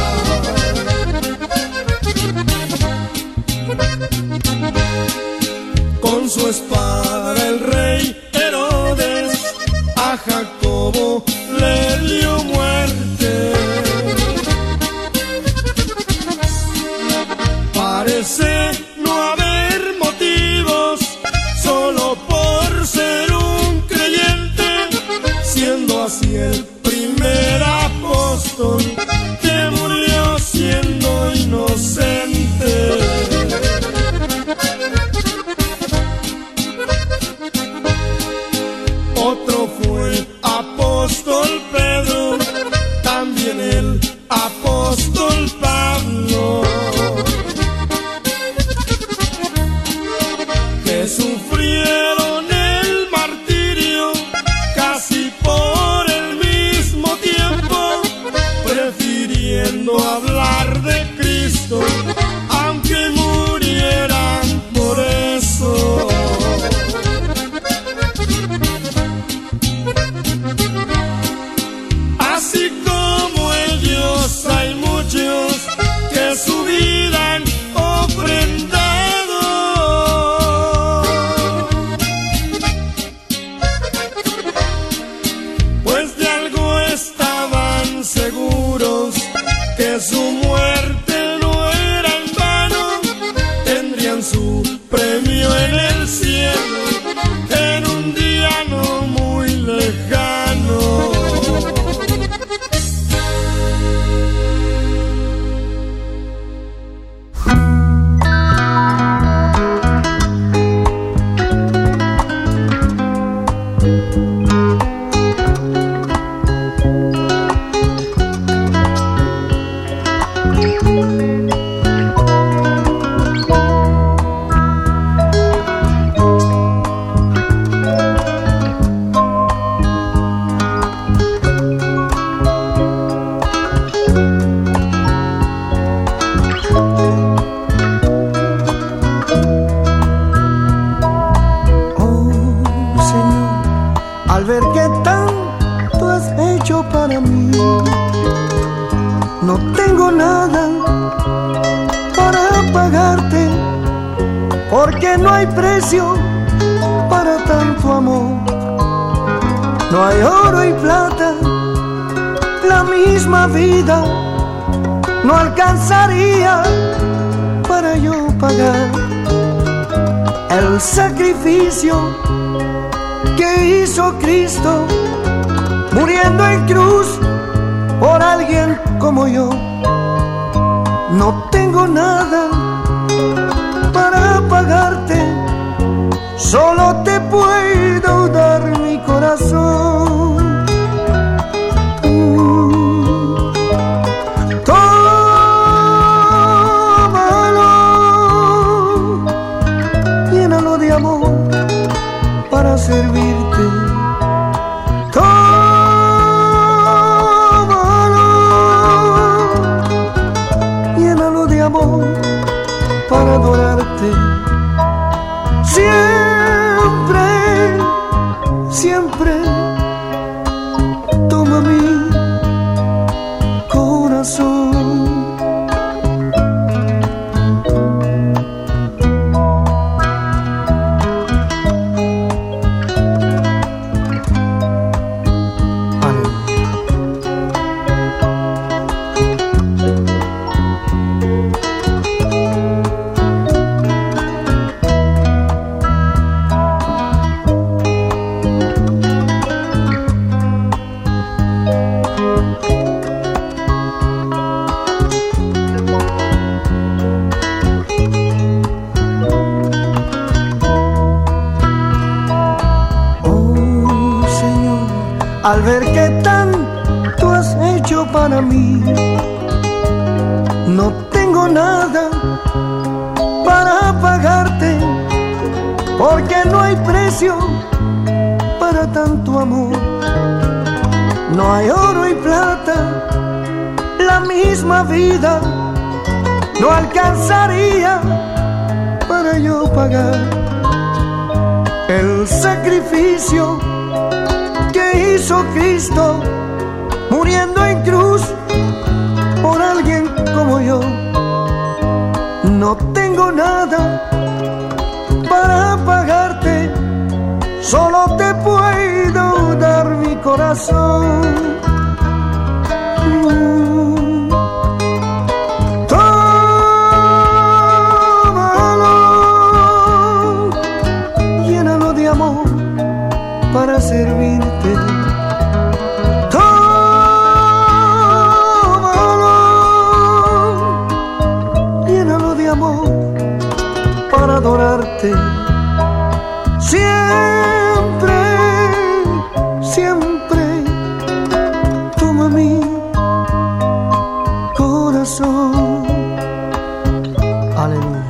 Con su espada el rey Herodes a Jacobo le dio muerte. Parece no haber motivos solo por ser un creyente, siendo así el primer apóstol que murió siendo inocente. Otro fue apóstol Pedro, también el apóstol Pablo, que sufrieron el martirio casi por el mismo tiempo, prefiriendo hablar de Cristo aunque murieran por eso. Así como ellos hay muchos que su vida han ofrendado, pues de algo estaban seguros, que su muerte no era en vano, tendrían su premio en el cielo en un día no muy lejano. Porque no hay precio para tanto amor, no hay oro y plata, la misma vida no alcanzaría para yo pagar el sacrificio que hizo Cristo, muriendo en cruz por alguien como yo. No tengo nada para pagarte, solo te puedo dar mi corazón. Mm. Tómalo, llénalo de amor para servirte. Tómalo, llénalo amor para adorarte. Siempre, siempre toma mi corazón. Al ver que tanto has hecho para mí, no tengo nada para pagarte, porque no hay precio para tanto amor. No hay oro y plata, la misma vida no alcanzaría para yo pagar el sacrificio que hizo Cristo muriendo en cruz por alguien como yo. No tengo nada para pagarte, solo te puedo dar mi corazón. Mm. Tómalo, llénalo de amor para servirte. Tómalo, llénalo de amor para adorarte. Siempre, siempre toma mi corazón. Aleluya.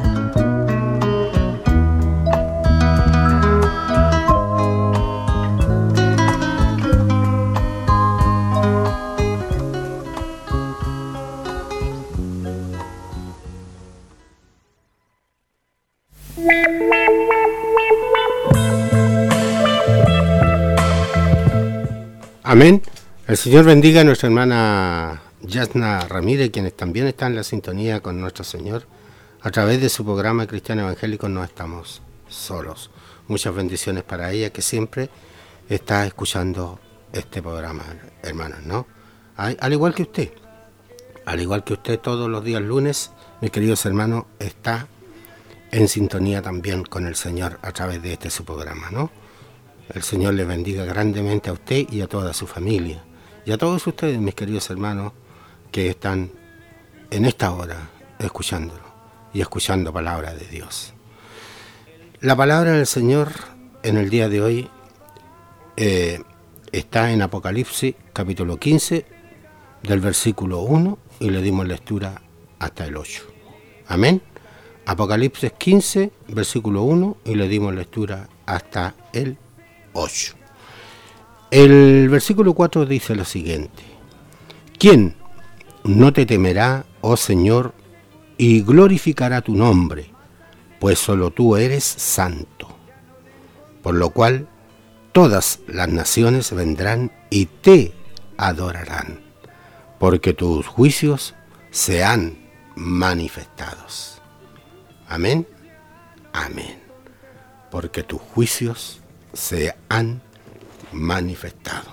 Amén. El Señor bendiga a nuestra hermana Yasna Ramírez, quienes también están en la sintonía con nuestro Señor. A través de su programa Cristiano Evangélico No Estamos Solos. Muchas bendiciones para ella, que siempre está escuchando este programa, hermanos, ¿no? Al igual que usted, al igual que usted todos los días lunes, mis queridos hermanos, está en sintonía también con el Señor a través de este su programa, ¿no? El Señor le bendiga grandemente a usted y a toda su familia. Y a todos ustedes, mis queridos hermanos, que están en esta hora escuchándolo y escuchando palabra de Dios. La palabra del Señor en el día de hoy eh, está en Apocalipsis capítulo quince, del versículo uno, y le dimos lectura hasta el ocho. Amén. Apocalipsis quince, versículo uno, y le dimos lectura hasta el ocho. El versículo cuatro dice lo siguiente: ¿quién no te temerá, oh Señor, y glorificará tu nombre? Pues solo tú eres santo. Por lo cual todas las naciones vendrán y te adorarán, porque tus juicios se han manifestados. Amén. Amén. Porque tus juicios se han manifestado.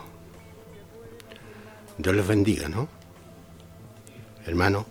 Dios les bendiga, ¿no? Hermano,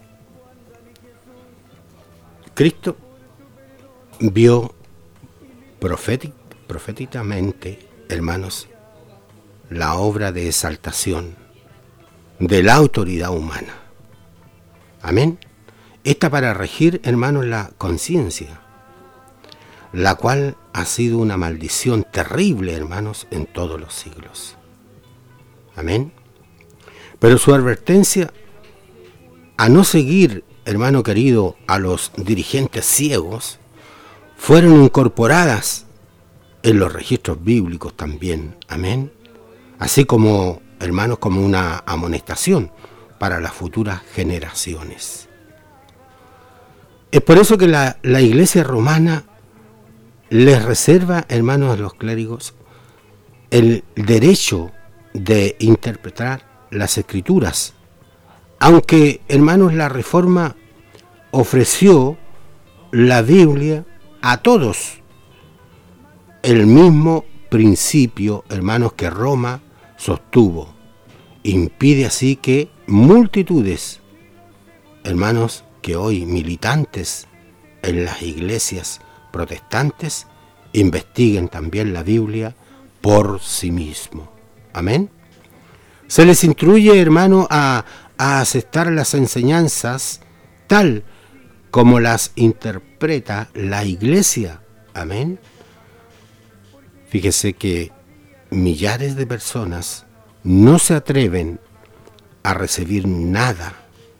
Cristo vio profétic, proféticamente, hermanos, la obra de exaltación de la autoridad humana. Amén. Esta para regir, hermanos, la conciencia, la cual ha sido una maldición terrible, hermanos, en todos los siglos. Amén. Pero su advertencia a no seguir, hermano querido, a los dirigentes ciegos, fueron incorporadas en los registros bíblicos también. Amén. Así como, hermanos, como una amonestación para las futuras generaciones. Es por eso que la, la Iglesia romana les reserva, hermanos a los clérigos, el derecho de interpretar las Escrituras. Aunque, hermanos, la Reforma ofreció la Biblia a todos. El mismo principio, hermanos, que Roma sostuvo. Impide así que multitudes, hermanos, que hoy militantes en las iglesias protestantes investiguen también la Biblia por sí mismo. Amén. Se les instruye, hermano, a, a aceptar las enseñanzas tal como las interpreta la Iglesia. Amén. Fíjese que millares de personas no se atreven a recibir nada,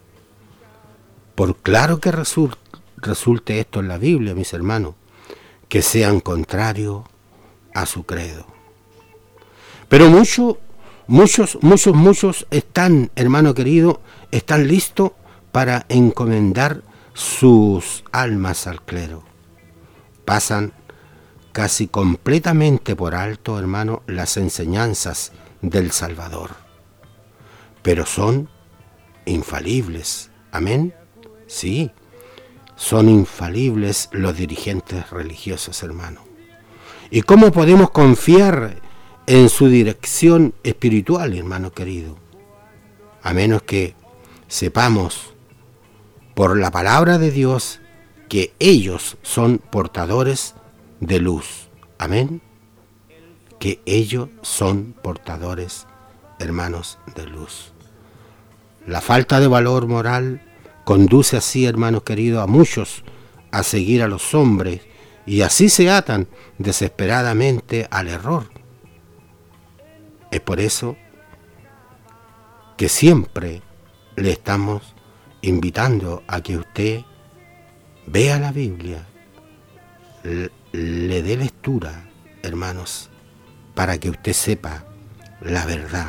por claro que resulte, resulte esto en la Biblia, mis hermanos, que sean contrarios a su credo. Pero muchos, muchos, muchos, muchos están, hermano querido, están listos para encomendar sus almas al clero. Pasan casi completamente por alto, hermano, las enseñanzas del Salvador. Pero son infalibles. Amén. Sí, son infalibles los dirigentes religiosos, hermano. ¿Y cómo podemos confiar en su dirección espiritual, hermano querido? A menos que sepamos por la palabra de Dios que ellos son portadores de luz. Amén. Que ellos son portadores, hermanos, de luz. La falta de valor moral conduce así, hermanos queridos, a muchos a seguir a los hombres y así se atan desesperadamente al error. Es por eso que siempre le estamos invitando a que usted vea la Biblia, le, le dé lectura, hermanos, para que usted sepa la verdad.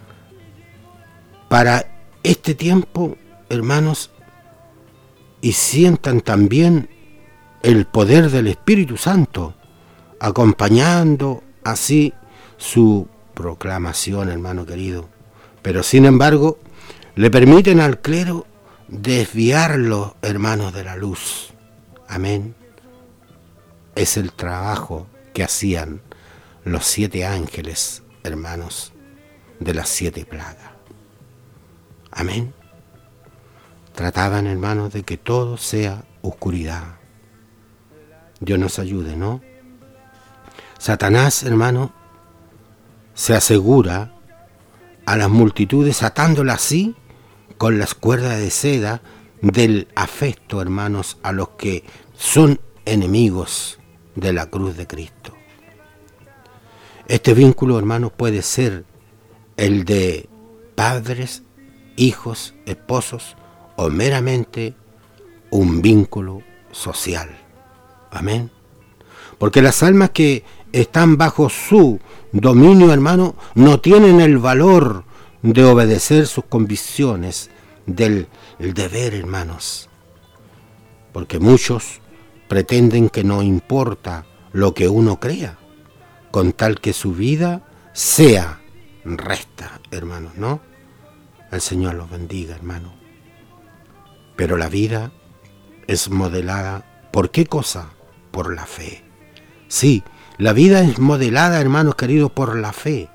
Para este tiempo, hermanos, y sientan también el poder del Espíritu Santo, acompañando así su proclamación, hermano querido. Pero sin embargo, le permiten al clero desviarlo, hermanos, de la luz. Amén. Es el trabajo que hacían los siete ángeles, hermanos, de las siete plagas. Amén. Trataban, hermanos, de que todo sea oscuridad. Dios nos ayude, ¿no? Satanás, hermano, se asegura a las multitudes atándolas así con las cuerdas de seda del afecto, hermanos, a los que son enemigos de la cruz de Cristo. Este vínculo, hermanos, puede ser el de padres, hijos, esposos, o meramente un vínculo social. Amén. Porque las almas que están bajo su dominio, hermano, no tienen el valor de obedecer sus convicciones del deber, hermanos. Porque muchos pretenden que no importa lo que uno crea, con tal que su vida sea recta, hermanos, ¿no? El Señor los bendiga, hermano. Pero la vida es modelada, ¿por qué cosa? Por la fe. Sí, la vida es modelada, hermanos queridos, por la fe.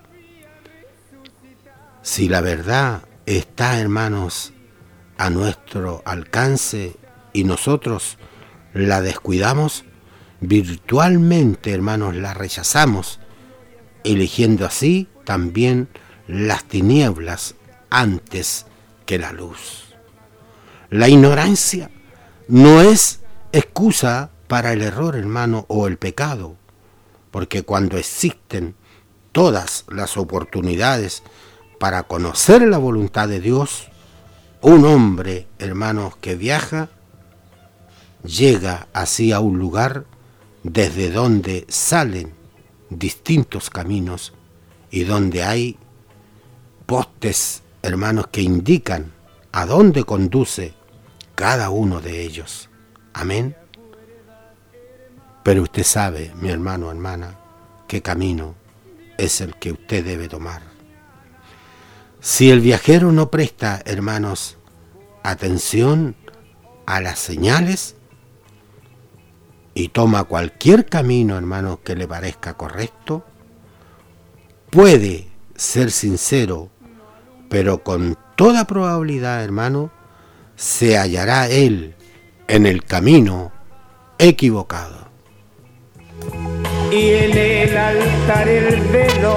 Si la verdad está, hermanos, a nuestro alcance y nosotros la descuidamos, virtualmente, hermanos, la rechazamos, eligiendo así también las tinieblas antes que la luz. La ignorancia no es excusa para el error, hermano, o el pecado, porque cuando existen todas las oportunidades para conocer la voluntad de Dios, un hombre, hermanos, que viaja, llega así a un lugar desde donde salen distintos caminos y donde hay postes, hermanos, que indican a dónde conduce cada uno de ellos. Amén. Pero usted sabe, mi hermano, hermana, qué camino es el que usted debe tomar. Si el viajero no presta, hermanos, atención a las señales y toma cualquier camino, hermanos, que le parezca correcto, puede ser sincero, pero con toda probabilidad, hermano, se hallará él en el camino equivocado. Y en el altar el velo.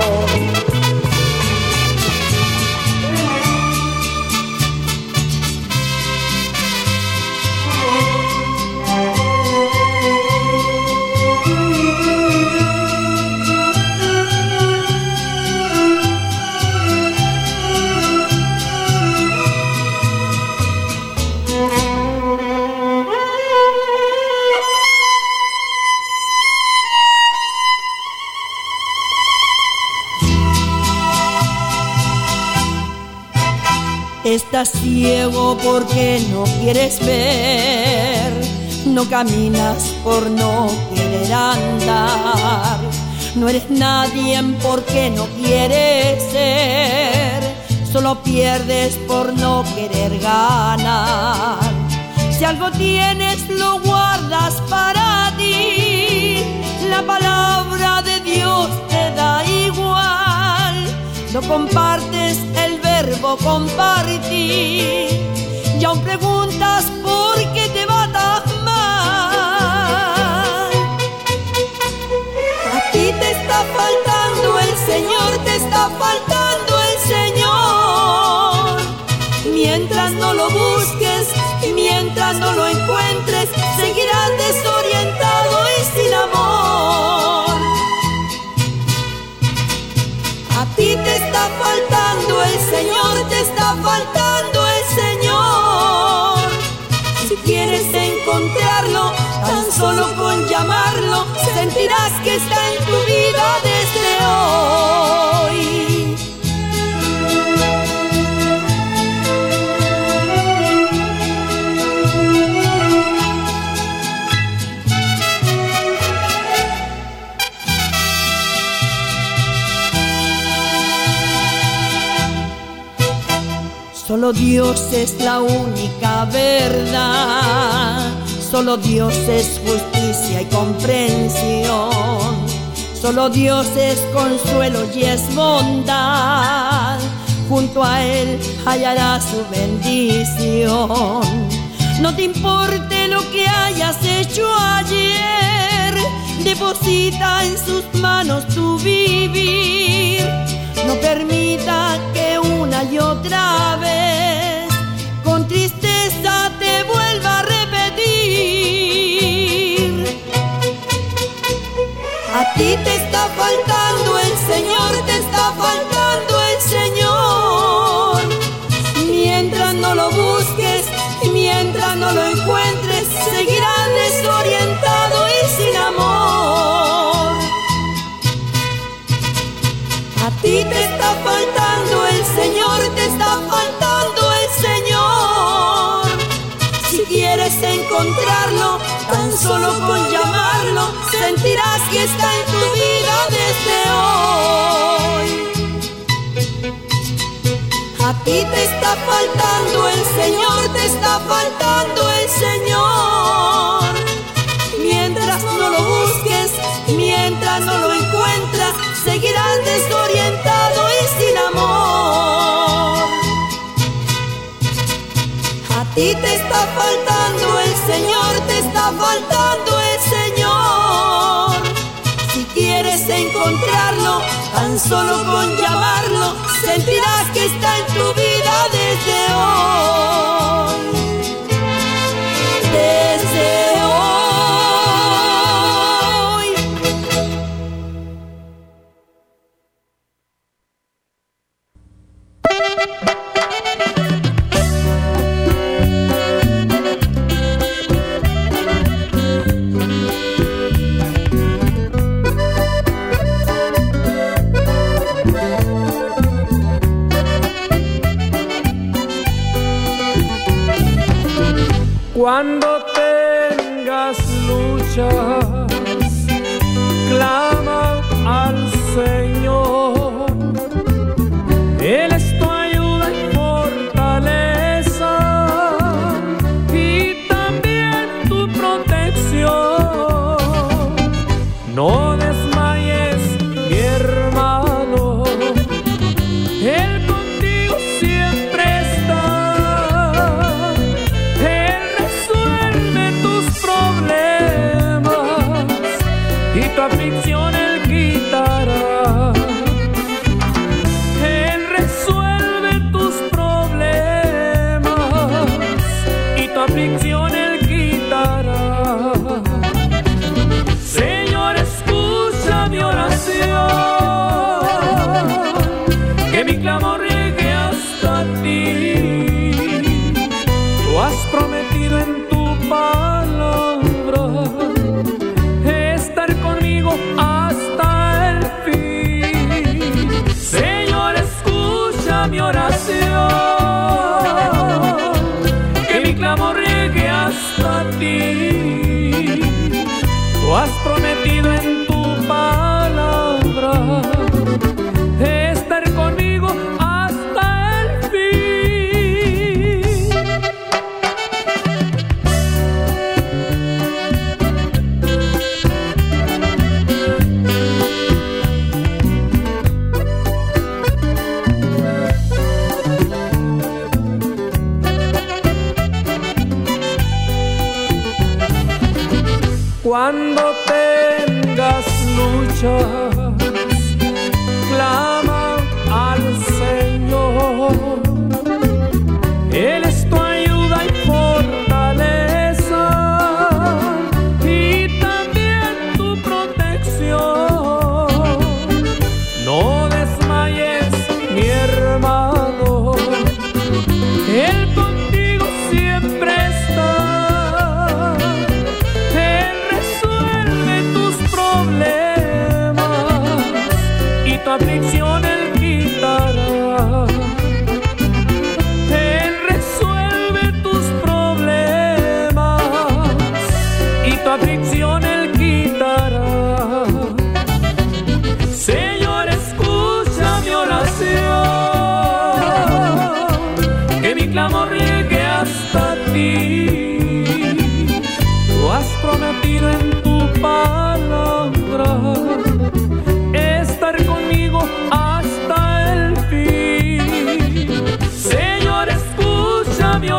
Estás ciego porque no quieres ver, no caminas por no querer andar, no eres nadie porque no quieres ser, solo pierdes por no querer ganar. Si algo tienes lo guardas para ti, la palabra de Dios te da igual, no compartes el verbo compartir y aún preguntas por qué te va tan mal. A ti te está faltando el Señor, te está faltando el Señor. Mientras no lo busques y mientras no lo encuentres, seguirás desorientado y sin amor. A ti te está faltando el Señor, te está faltando el Señor. Si quieres encontrarlo, tan solo con llamarlo, sentirás que está en tu vida desde hoy. Solo Dios es la única verdad, solo Dios es justicia y comprensión, solo Dios es consuelo y es bondad, junto a Él hallarás su bendición. No te importe lo que hayas hecho ayer, deposita en sus manos tu vivir. No permita que una y otra vez con tristeza te vuelva a repetir. A ti te está faltando el Señor, te está faltando el Señor. Mientras no lo busques y mientras no lo encuentres, seguirás desorientado y sin amor. A ti te está faltando el Señor, te está faltando el Señor. Si quieres encontrarlo, tan solo con llamarlo, sentirás que está en tu vida desde hoy. A ti te está faltando el Señor, te está faltando el Señor. Mientras no lo busques, mientras no lo encuentras, seguirás desorientado y sin amor. A ti te está faltando el Señor, te está faltando el Señor. Si quieres encontrarlo, tan solo con llamarlo, sentirás que está en tu vida desde hoy. Desde hoy. Cuando te tengas luchas, clama al Señor. Él es tu ayuda y fortaleza y también tu protección. No desmayes, mi hermano, Él contigo siempre está. Él resuelve tus problemas y tu aflicción Él quitará. Él resuelve tus problemas y tu aflicción Él quitará. Señor, escucha mi oración, que mi clamor llegue hasta ti. Tú has prometido en tu palabra estar conmigo hasta el fin. Señor, escucha mi oración, que mi clamor llegue hasta ti. Tú has prometido en tu palabra estar conmigo hasta el fin. Cuando tengas luchas, clama al Señor. Él es tu ayuda y fortaleza y también tu protección. No desmayes, mi hermano, Él contigo siempre está. Él resuelve tus problemas y tu aflicción Él quitará. Él resuelve tus problemas y tu aflicción Él quitará. Señor, escucha mi oración, que mi clamor llegue hasta ti. Tú has prometido en tu palabra estar conmigo hasta el fin. Señor, escucha mi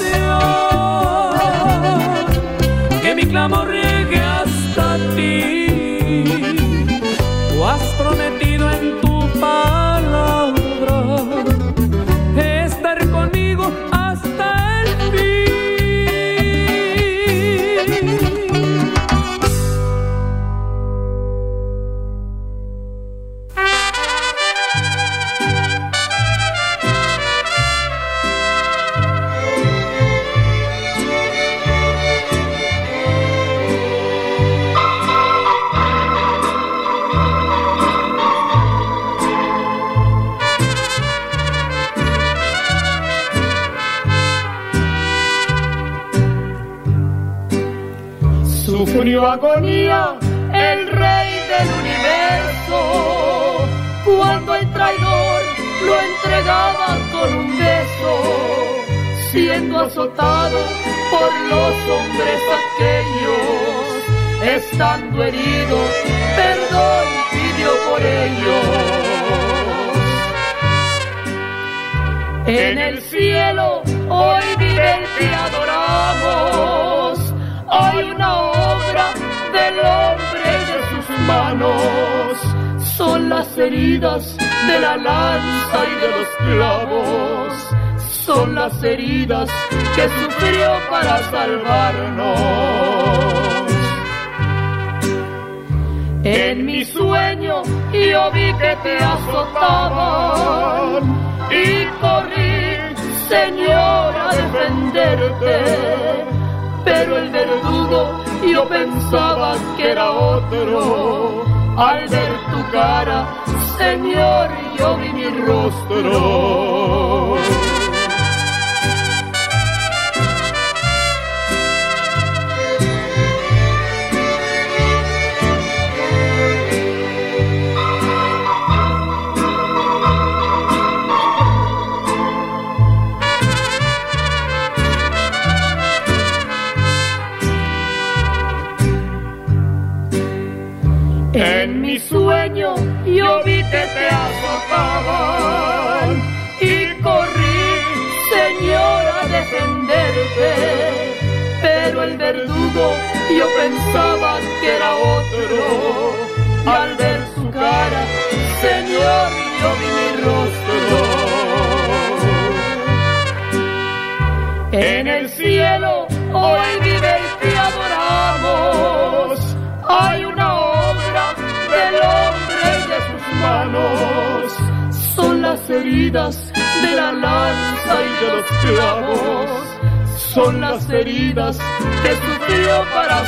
oración, que mi clamor llegue hasta ti. Tú has prometido en tu palabra estar conmigo hasta el fin. Sufrió agonía el rey del universo cuando el traidor lo entregaba con un beso, siendo azotado por los hombres aquellos, estando herido, perdón pidió por ellos. En el cielo hoy vive el que adoramos. Hay una obra del hombre y de sus manos. Son las heridas de la lanza y de los clavos. Son las heridas que sufrió para salvarnos. En mi sueño yo vi que te azotaban y corrí, Señor, a defenderte. Pero el verdugo yo pensaba que era otro. Al ver tu cara, Señor, yo vi mi rostro. En mi sueño yo vi que te azotaban y corrí, Señor, a defenderte. Pero el verdugo yo pensaba que era otro. Al ver su cara, Señor, yo vi mi rostro. En el cielo hoy vive y te adoramos. Hay una obra del hombre y de sus manos. Son las heridas de la lanza y de los clavos. Son las heridas que sufrió para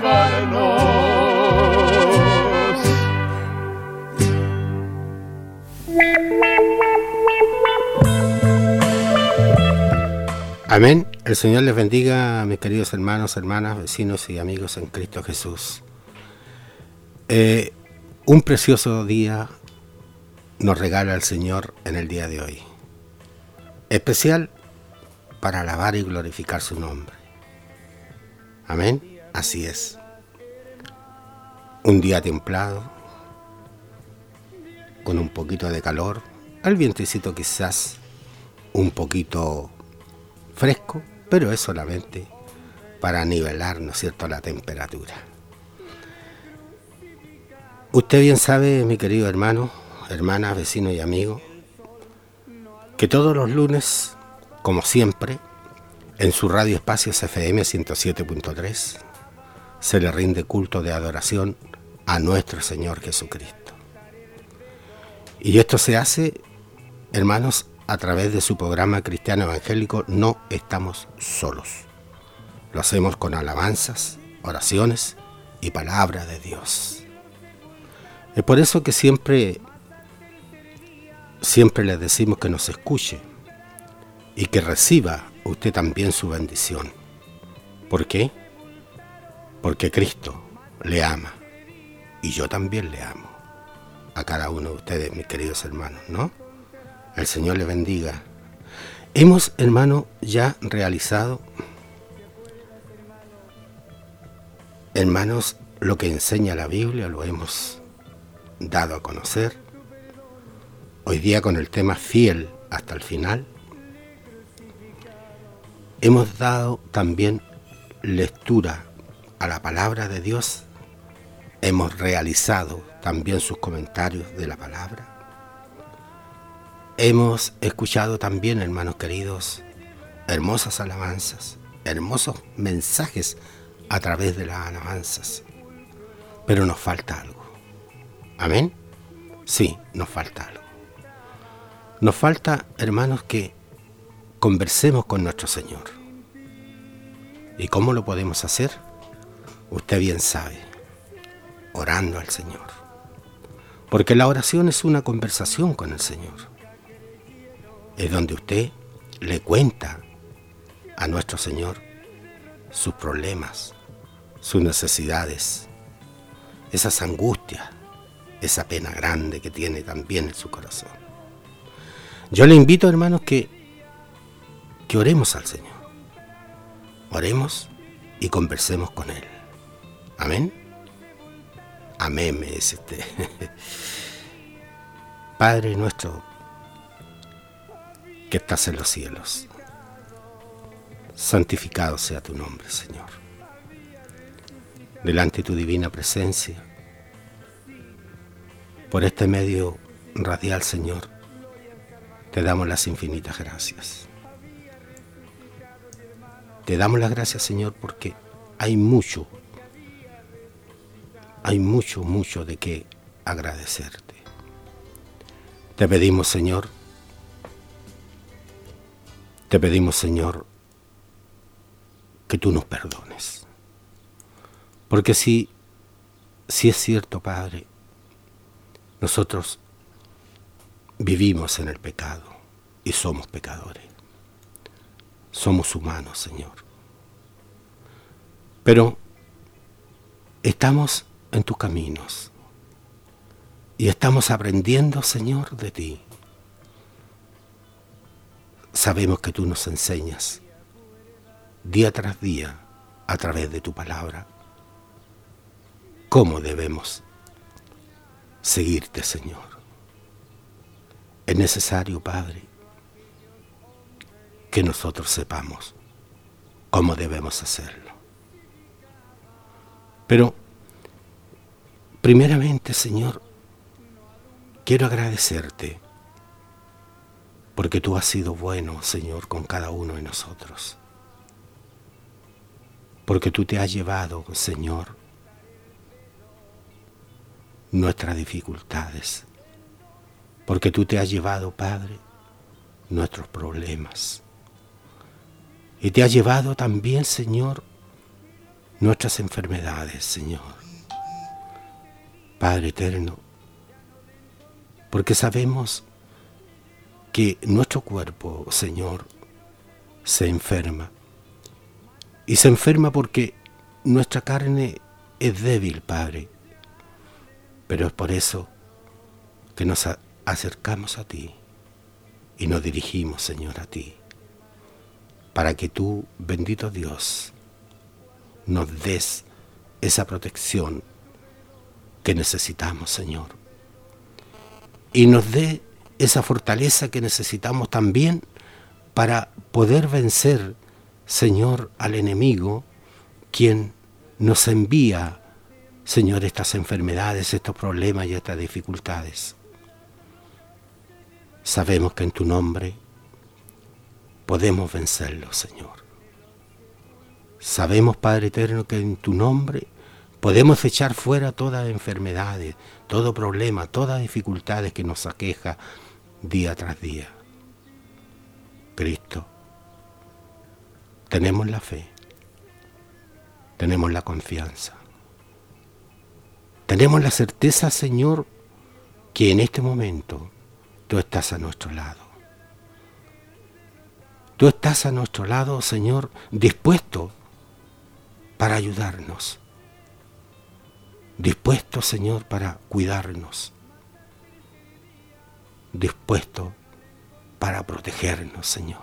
salvarnos. Amén. El Señor les bendiga, mis queridos hermanos, hermanas, vecinos y amigos en Cristo Jesús. Eh, un precioso día nos regala el Señor en el día de hoy. Especial para alabar y glorificar su nombre. Amén. Así es. Un día templado, con un poquito de calor, el vientecito quizás un poquito fresco, pero es solamente para nivelar, ¿no es cierto?, la temperatura. Usted bien sabe, mi querido hermano, hermana, vecino y amigo, que todos los lunes, como siempre, en su radio Espacios F M ciento siete punto tres, se le rinde culto de adoración a nuestro Señor Jesucristo. Y esto se hace, hermanos, a través de su programa cristiano evangélico No Estamos Solos. Lo hacemos con alabanzas, oraciones y palabra de Dios. Es por eso que siempre, siempre les decimos que nos escuche y que reciba usted también su bendición. ¿Por qué? Porque Cristo le ama y yo también le amo a cada uno de ustedes, mis queridos hermanos, ¿no? El Señor le bendiga. Hemos, hermano, ya realizado, hermanos, lo que enseña la Biblia, lo hemos dado a conocer. Hoy día con el tema fiel hasta el final. Hemos dado también lectura a la palabra de Dios. Hemos realizado también sus comentarios de la palabra. Hemos escuchado también, hermanos queridos, hermosas alabanzas, hermosos mensajes a través de las alabanzas. Pero nos falta algo. ¿Amén? Sí, nos falta algo. Nos falta, hermanos, que conversemos con nuestro Señor. ¿Y cómo lo podemos hacer? Usted bien sabe, orando al Señor. Porque la oración es una conversación con el Señor. Es donde usted le cuenta a nuestro Señor sus problemas, sus necesidades, esas angustias, esa pena grande que tiene también en su corazón. Yo le invito, hermanos, que, que oremos al Señor. Oremos y conversemos con Él. Amén. Amén, me dice usted. Padre nuestro que estás en los cielos, santificado sea tu nombre, Señor. Delante de tu divina presencia, por este medio radial, Señor, te damos las infinitas gracias. Te damos las gracias, Señor, porque hay mucho, hay mucho, mucho de qué agradecerte. Te pedimos, Señor, te pedimos, Señor, que tú nos perdones. Porque si, si es cierto, Padre, nosotros vivimos en el pecado y somos pecadores. Somos humanos, Señor. Pero estamos en tus caminos y estamos aprendiendo, Señor, de ti. Sabemos que tú nos enseñas día tras día a través de tu palabra cómo debemos seguirte, Señor. Es necesario, Padre, que nosotros sepamos cómo debemos hacerlo. Pero, primeramente, Señor, quiero agradecerte porque tú has sido bueno, Señor, con cada uno de nosotros. Porque tú te has llevado, Señor, nuestras dificultades. Porque tú te has llevado, Padre, nuestros problemas. Y te has llevado también, Señor, nuestras enfermedades, Señor. Padre eterno, porque sabemos que nuestro cuerpo, Señor, se enferma. Y se enferma porque nuestra carne es débil, Padre. Pero es por eso que nos acercamos a ti y nos dirigimos, Señor, a ti, para que tú, bendito Dios, nos des esa protección que necesitamos, Señor, y nos dé esa fortaleza que necesitamos también para poder vencer, Señor, al enemigo, quien nos envía, Señor, estas enfermedades, estos problemas y estas dificultades. Sabemos que en tu nombre podemos vencerlo, Señor. Sabemos, Padre eterno, que en tu nombre podemos echar fuera todas enfermedades, todo problema, todas dificultades que nos aqueja día tras día. Cristo, tenemos la fe, tenemos la confianza, tenemos la certeza, Señor, que en este momento tú estás a nuestro lado. Tú estás a nuestro lado, Señor, dispuesto para ayudarnos. Dispuesto, Señor, para cuidarnos. Dispuesto para protegernos, Señor.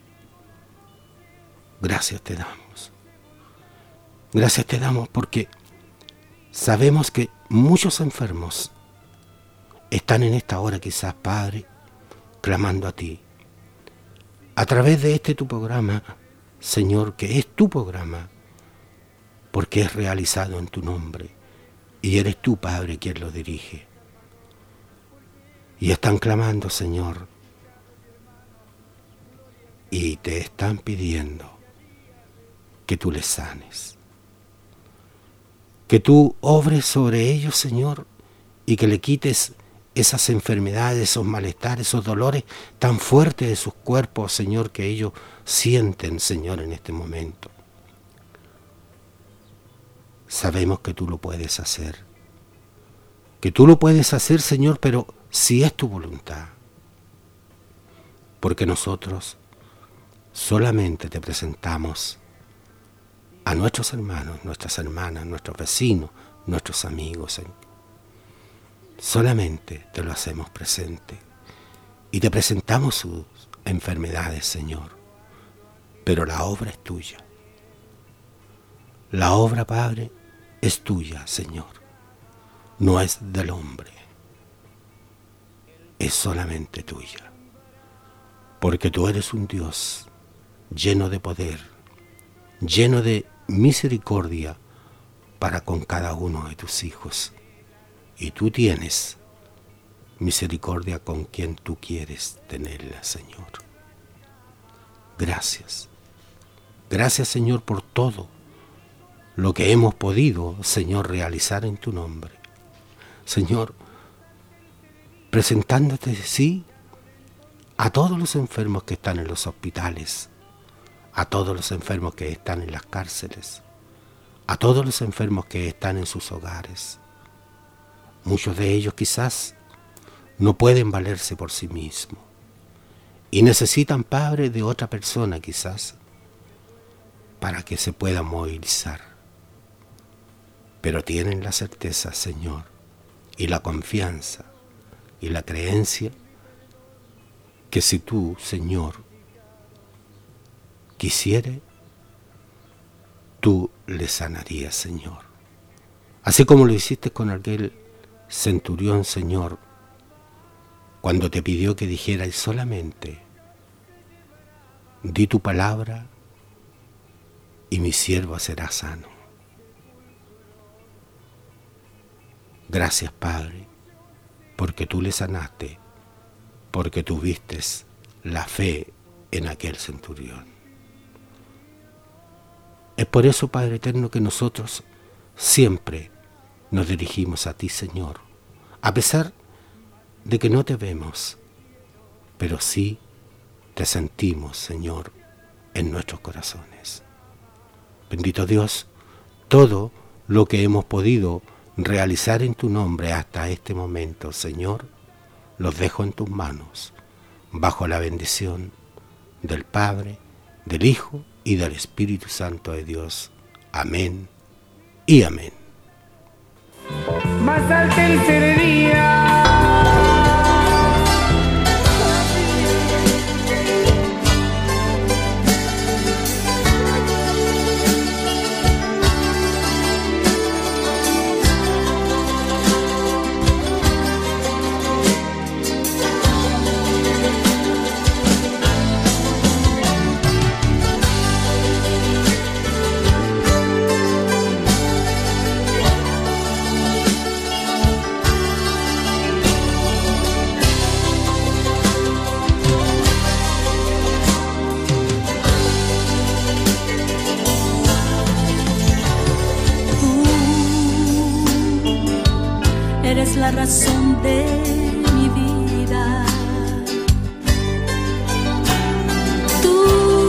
Gracias te damos. Gracias te damos porque sabemos que muchos enfermos están en esta hora quizás, Padre, clamando a ti. A través de este tu programa, Señor, que es tu programa, porque es realizado en tu nombre, y eres tú, Padre, quien lo dirige. Y están clamando, Señor, y te están pidiendo que tú les sanes, que tú obres sobre ellos, Señor, y que le quites esas enfermedades, esos malestares, esos dolores tan fuertes de sus cuerpos, Señor, que ellos sienten, Señor, en este momento. Sabemos que tú lo puedes hacer, que tú lo puedes hacer, Señor, pero si es tu voluntad, porque nosotros solamente te presentamos a nuestros hermanos, nuestras hermanas, nuestros vecinos, nuestros amigos, Señor. Solamente te lo hacemos presente y te presentamos sus enfermedades, Señor. Pero la obra es tuya. La obra, Padre, es tuya, Señor. No es del hombre. Es solamente tuya. Porque tú eres un Dios lleno de poder, lleno de misericordia para con cada uno de tus hijos. Y tú tienes misericordia con quien tú quieres tenerla, Señor. Gracias. Gracias, Señor, por todo lo que hemos podido, Señor, realizar en tu nombre. Señor, presentándote, sí, a todos los enfermos que están en los hospitales, a todos los enfermos que están en las cárceles, a todos los enfermos que están en sus hogares. Muchos de ellos quizás no pueden valerse por sí mismos y necesitan, Padre, de otra persona quizás para que se puedan movilizar. Pero tienen la certeza, Señor, y la confianza y la creencia que si tú, Señor, quisieres, tú les sanarías, Señor. Así como lo hiciste con aquel centurión, Señor, cuando te pidió que dijeras solamente, di tu palabra y mi siervo será sano. Gracias, Padre, porque tú le sanaste, porque tuviste la fe en aquel centurión. Es por eso, Padre eterno, que nosotros siempre nos dirigimos a ti, Señor, a pesar de que no te vemos, pero sí te sentimos, Señor, en nuestros corazones. Bendito Dios, todo lo que hemos podido realizar en tu nombre hasta este momento, Señor, los dejo en tus manos, bajo la bendición del Padre, del Hijo y del Espíritu Santo de Dios. Amén y amén. Más al tercer día. Eres la razón de mi vida. Tú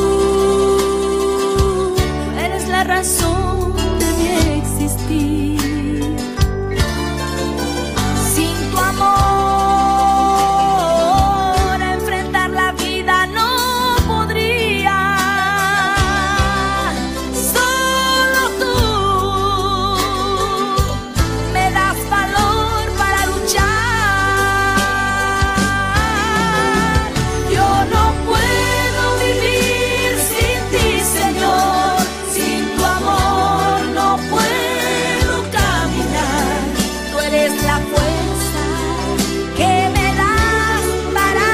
eres la razón de mi existir. Sin tu amor, enfrentar la vida no podría. Solo tú me das valor para luchar. Yo no puedo vivir sin ti, Señor. Sin tu amor no puedo caminar. Tú eres la fuerza que me das para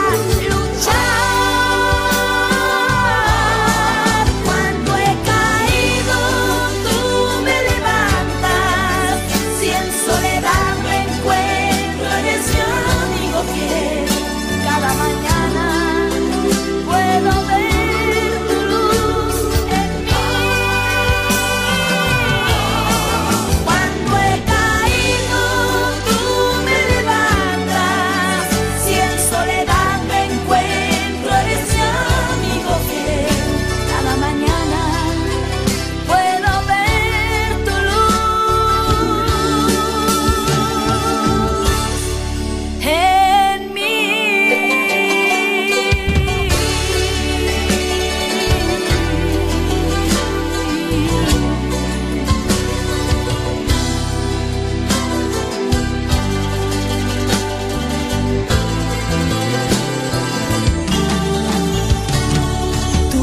luchar. Cuando he caído, tú me levantas. Si en soledad me encuentro, eres mi amigo fiel. Cada mañana puedo ver tu luz en mí. Cuando he caído, tú me levantas. Si en soledad me encuentro, eres mi amigo fiel. Cada mañana puedo ver tu luz en mí. Tú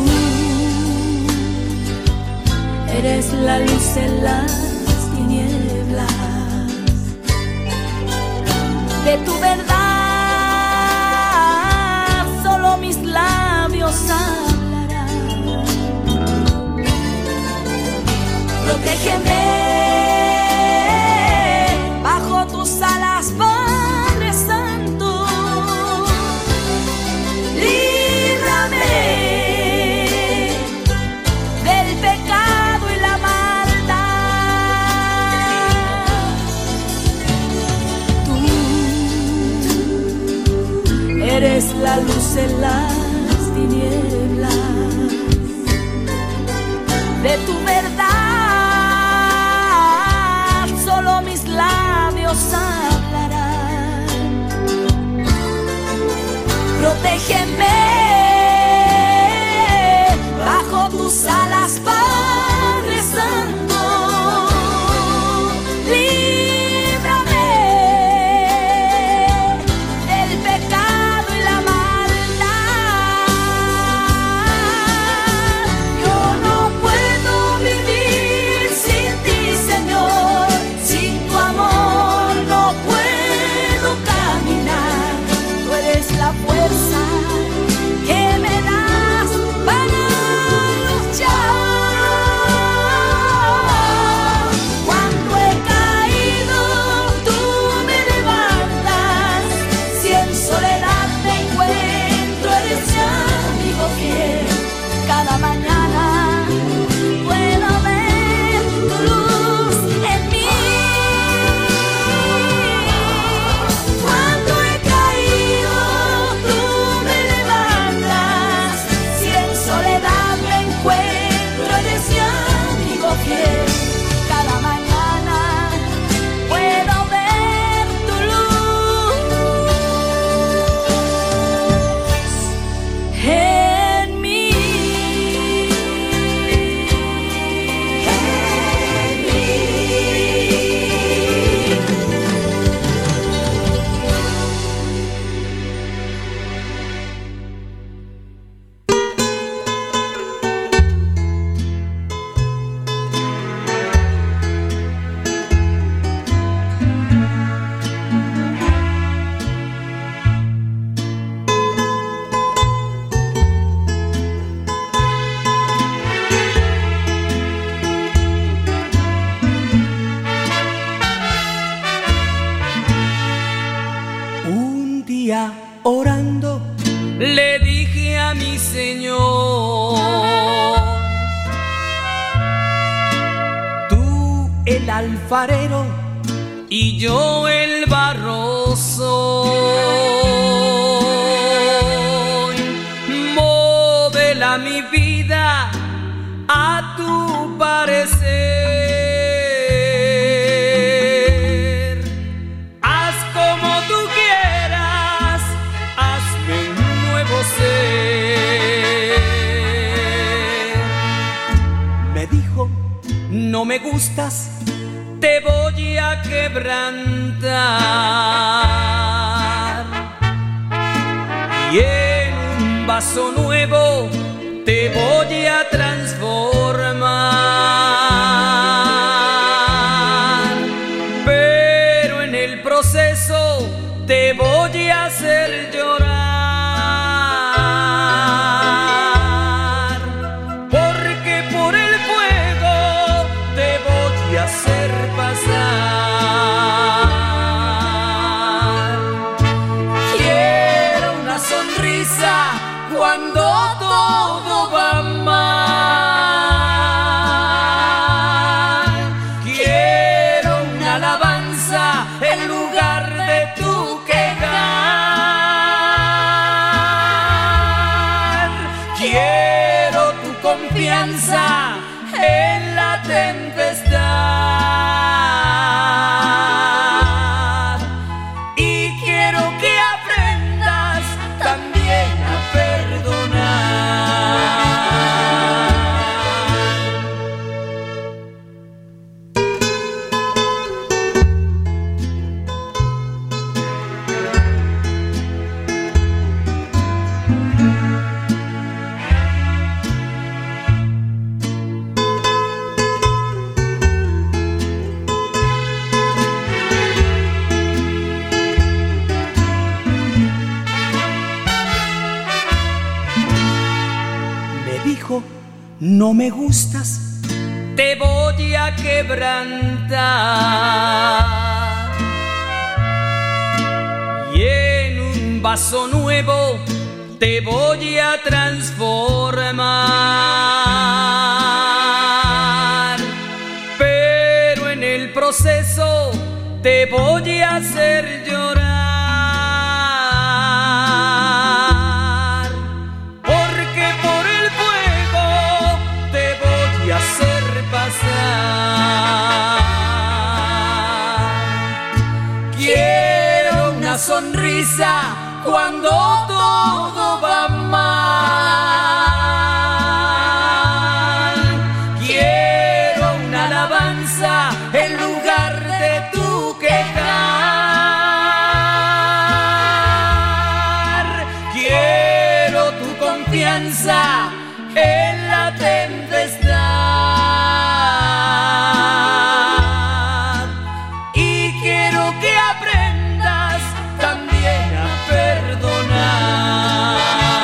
eres la luz en las tinieblas. De tu verdad solo mis labios hablarán. Protégeme bajo tus alas, Padre Santo. Líbrame del pecado y la maldad. Tú eres la luz en las tinieblas. De tu verdad solo mis labios hablarán. Protégeme bajo tus alas, Padre Santo. Líbrame del pecado y la maldad. orando, le dije a mi Señor: tú el alfarero y yo el barro soy. Modela mi vida a tu parecer. Haz como tú quieras, hazme un nuevo ser. Me dijo: no me gustas, te voy a quebrantar, y en un vaso nuevo te voy a transformar, pero en el proceso te voy a hacer llorar, porque por el fuego te voy a hacer pasar. Quiero una sonrisa cuando todo va mal. Quiero una alabanza en lugar de tu quejar. Quiero tu confianza en la tempestad. Y quiero que aprendas también a perdonar. Me dijo: no me gustas, te voy a quebrantar, y en un vaso nuevo te voy a transformar, pero en el proceso te voy a hacer llorar, porque por el fuego te voy a hacer pasar. Quiero una sonrisa cuando todo va mal. Quiero una alabanza en lugar de tu quejar. Quiero tu confianza en la tempestad. Y quiero que aprendas también a perdonar.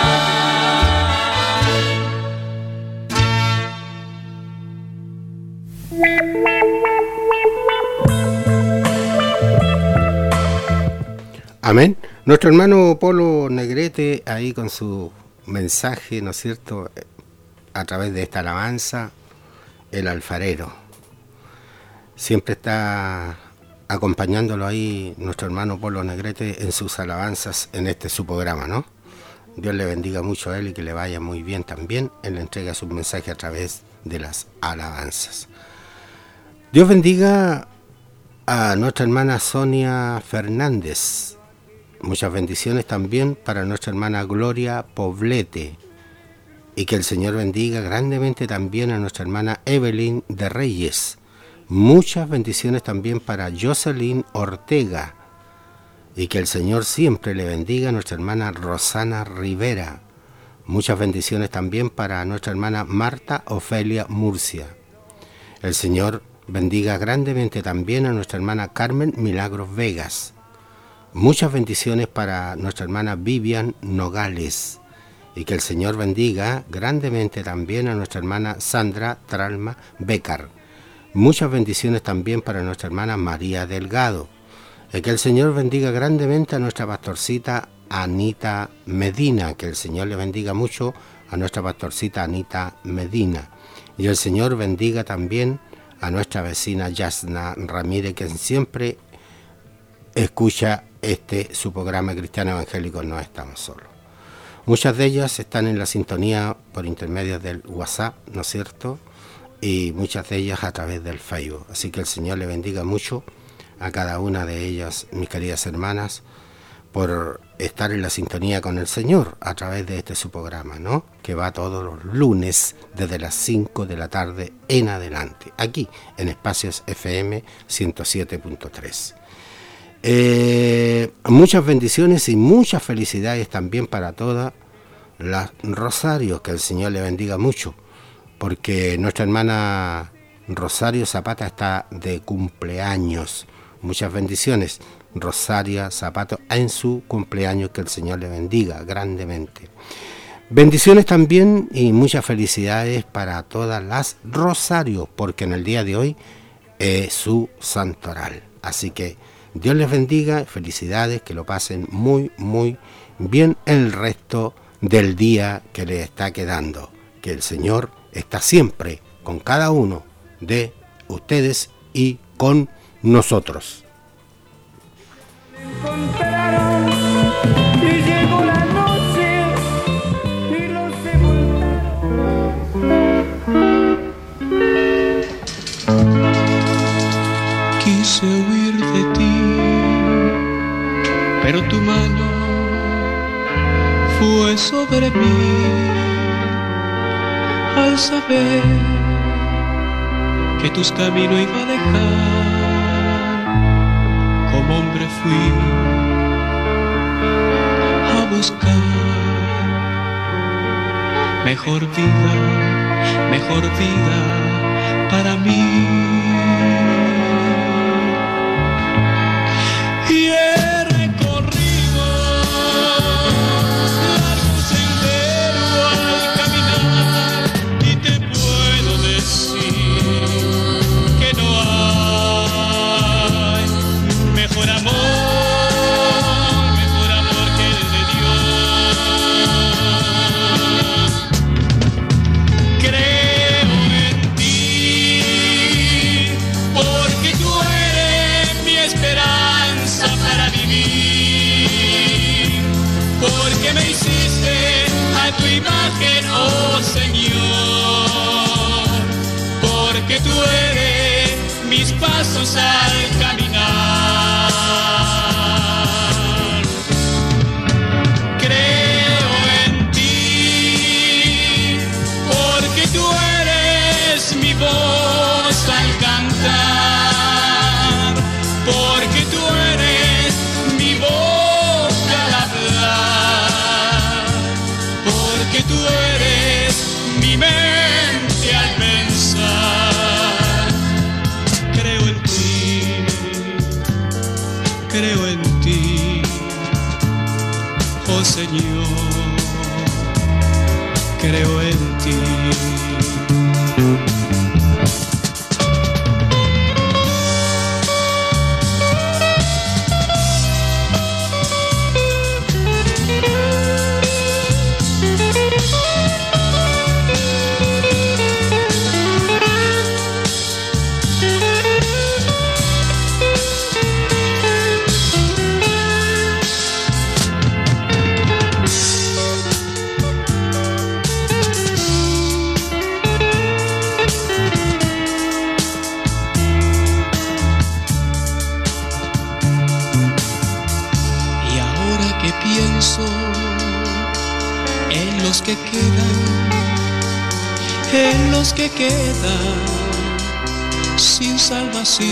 Amén. Nuestro hermano Polo Negrete ahí con su mensaje, ¿no es cierto?, a través de esta alabanza, el alfarero. Siempre está acompañándolo ahí nuestro hermano Polo Negrete en sus alabanzas en este su programa, ¿no? Dios le bendiga mucho a él y que le vaya muy bien también en la entrega de sus mensajes a través de las alabanzas. Dios bendiga a nuestra hermana Sonia Fernández. Muchas bendiciones también para nuestra hermana Gloria Poblete. Y que el Señor bendiga grandemente también a nuestra hermana Evelyn de Reyes. Muchas bendiciones también para Jocelyn Ortega. Y que el Señor siempre le bendiga a nuestra hermana Rosana Rivera. Muchas bendiciones también para nuestra hermana Marta Ofelia Murcia. El Señor bendiga grandemente también a nuestra hermana Carmen Milagros Vegas. Muchas bendiciones para nuestra hermana Vivian Nogales. Y que el Señor bendiga grandemente también a nuestra hermana Sandra Tralma Becar. Muchas bendiciones también para nuestra hermana María Delgado. Y que el Señor bendiga grandemente a nuestra pastorcita Anita Medina, que el Señor le bendiga mucho a nuestra pastorcita Anita Medina. Y el Señor bendiga también a nuestra vecina Yasna Ramírez, que siempre escucha este su programa Cristiano Evangélico No Estamos Solos. Muchas de ellas están en la sintonía por intermedio del WhatsApp, ¿no es cierto? Y muchas de ellas a través del Facebook. Así que el Señor le bendiga mucho a cada una de ellas, mis queridas hermanas, por estar en la sintonía con el Señor a través de este su programa, ¿no? Que va todos los lunes desde las cinco de la tarde en adelante, aquí en Espacios F M ciento siete punto tres. Eh, muchas bendiciones y muchas felicidades también para todas las Rosarios, que el Señor le bendiga mucho, porque nuestra hermana Rosario Zapata está de cumpleaños. Muchas bendiciones, Rosaria Zapato, en su cumpleaños, que el Señor le bendiga grandemente. Bendiciones también y muchas felicidades para todas las Rosarios, porque en el día de hoy es su santoral. Así que Dios les bendiga, felicidades, que lo pasen muy, muy bien el resto del día que les está quedando. Que el Señor está siempre con cada uno de ustedes y con nosotros. Encontraron y llegó la noche y los sepultaron. Quise huir de ti, pero tu mano fue sobre mí. Al saber que tus caminos iba a dejar, como hombre fui a buscar mejor vida, mejor vida para mí. Y he recorrido largo sendero al caminar, y te puedo decir que no hay mejor amor, mejor amor que el de Dios. Creo en ti, porque tú eres mi esperanza para vivir, porque me hiciste a tu imagen, oh Señor, porque tú eres mis pasos al caminar. Creo en ti, porque tú eres mi voz al cantar, porque tú eres mi boca al hablar, porque tú eres mi mente al pensar. Creo en ti, creo en ti, oh Señor, creo en ti. En los que quedan, en los que quedan sin salvación,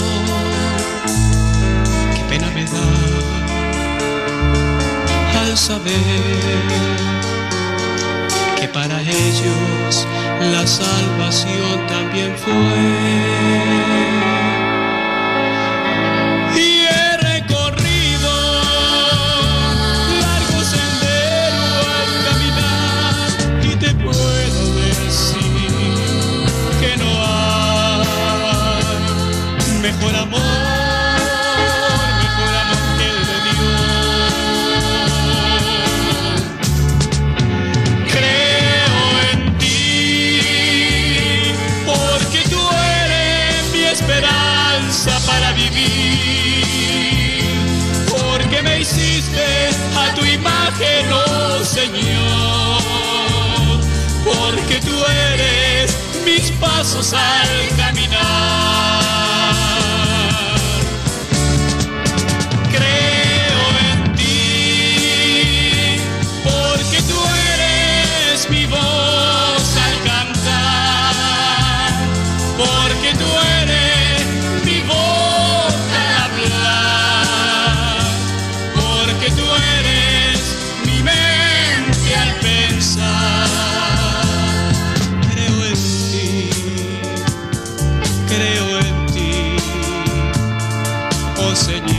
qué pena me da al saber que para ellos la salvación también fue. Mejor amor, mejor amor que el de Dios. esperanza para vivir, porque me hiciste a tu imagen, oh Señor, porque tú eres mis pasos al caminar. Creo en ti, porque tú eres mi voz al cantar, porque tú eres mi voz al hablar, porque tú eres mi mente al pensar. Creo en ti, creo en ti, oh Señor.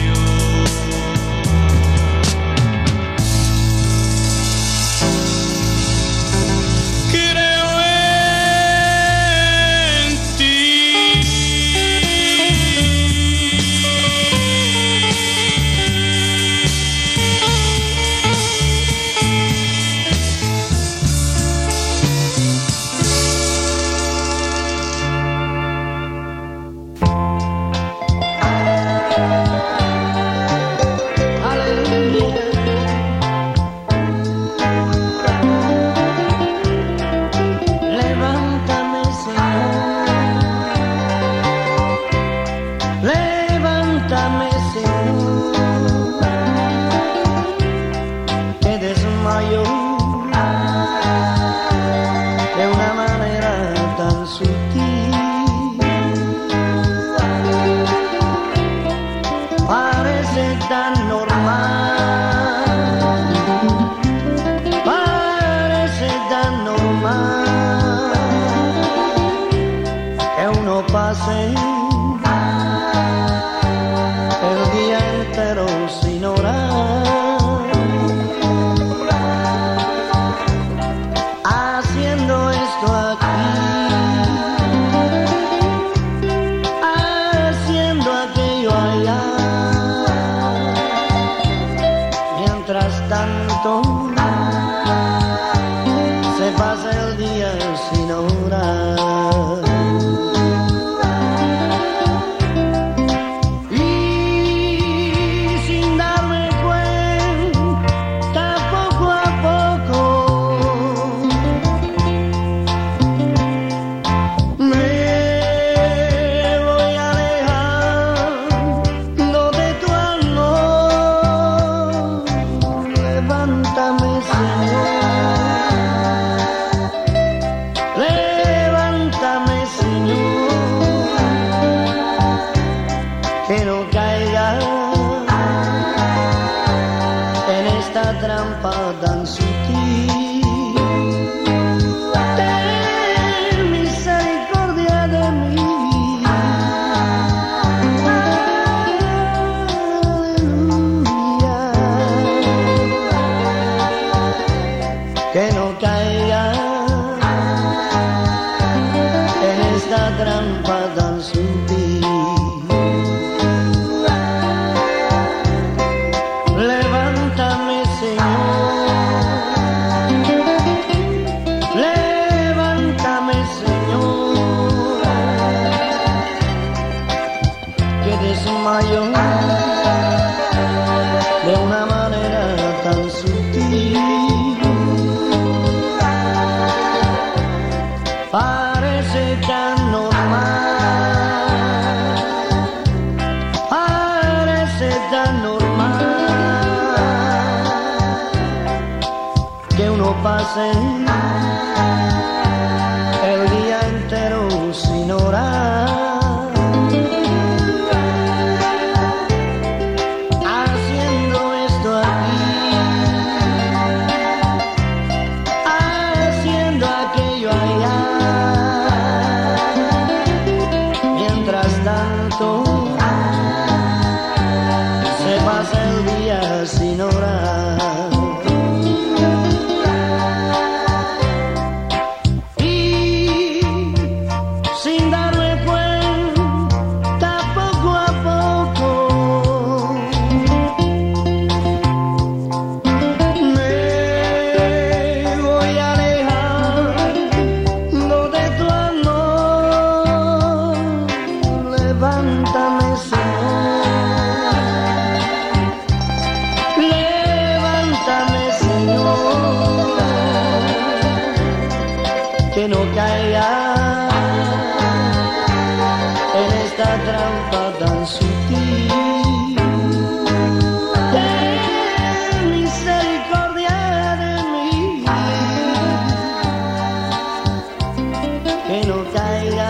El día entero sin orar, haciendo esto aquí, haciendo aquello allá, mientras tanto se pasa el día sin orar. levántame, Señor, levántame, Señor, que no caiga en esta trampa tan sutil. Ten misericordia de mí, que no caiga.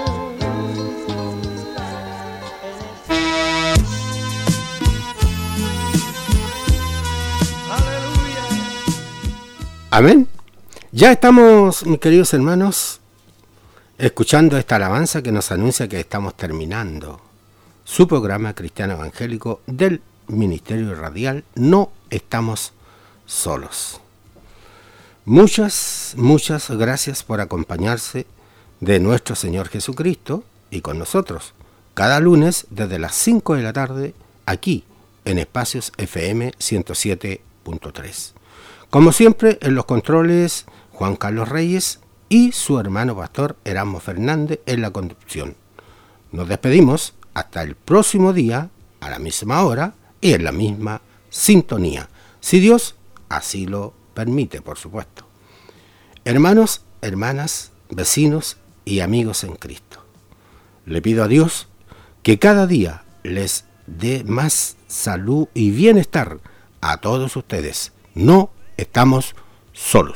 Amén. Ya estamos, mis queridos hermanos, escuchando esta alabanza que nos anuncia que estamos terminando su programa cristiano evangélico del Ministerio Radial No Estamos Solos. Muchas, muchas gracias por acompañarse de nuestro Señor Jesucristo y con nosotros cada lunes desde las cinco de la tarde aquí en Espacios F M ciento siete punto tres. Como siempre, en los controles, Juan Carlos Reyes y su hermano pastor Erasmo Fernández en la conducción. Nos despedimos hasta el próximo día, a la misma hora y en la misma sintonía, si Dios así lo permite, por supuesto. Hermanos, hermanas, vecinos y amigos en Cristo, le pido a Dios que cada día les dé más salud y bienestar a todos ustedes. No estamos solos.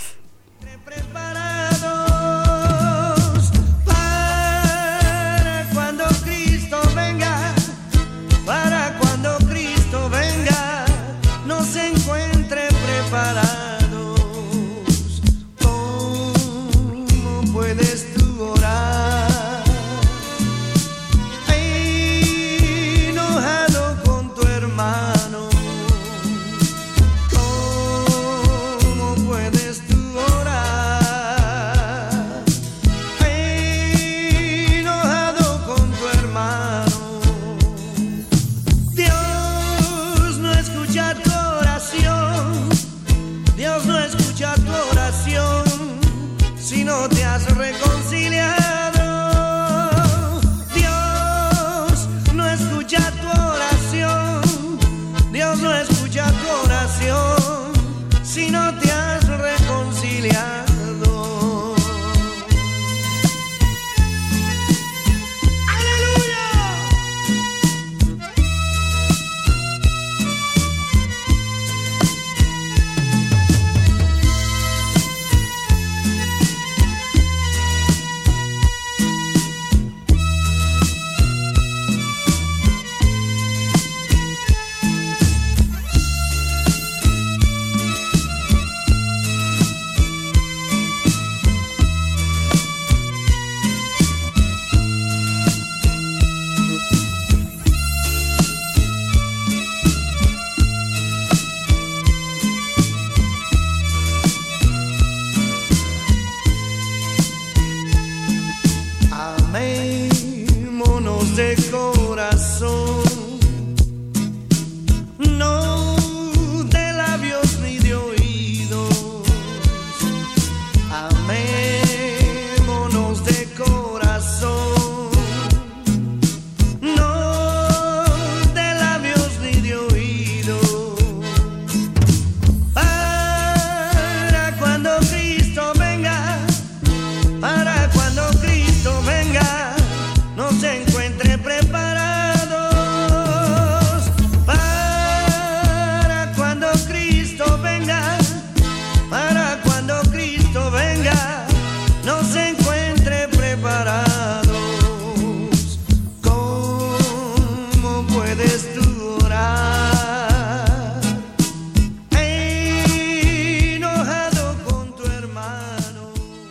Preparados para cuando Cristo venga, para cuando Cristo venga, nos encuentre preparados. ¿Cómo puedes tú orar enojado con tu hermano? No te has reconciliado, Dios no escucha tu oración, Dios no escucha tu oración, si no te has reconciliado. Amémonos de corazón, no de labios ni de oídos. Amémonos de corazón, no de labios ni de oídos. Para cuando Cristo venga, para cuando Cristo venga, nos encuentre preparados. Para cuando Cristo venga, para cuando Cristo venga, nos encuentre preparados. ¿Cómo puedes tú orar enojado con tu hermano?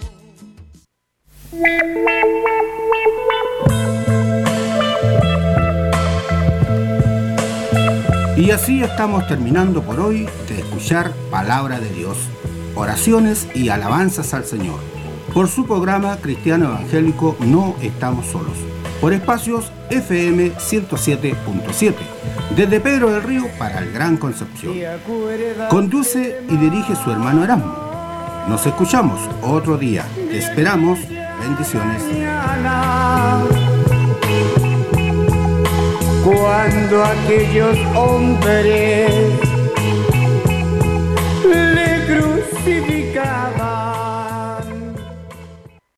Y así estamos terminando por hoy de escuchar Palabra de Dios, oraciones y alabanzas al Señor, por su programa cristiano evangélico No Estamos Solos, por Espacios F M ciento siete punto siete, desde Pedro del Río para el Gran Concepción. Conduce y dirige su hermano Erasmo. Nos escuchamos otro día. Te esperamos. Bendiciones. cuando aquellos hombres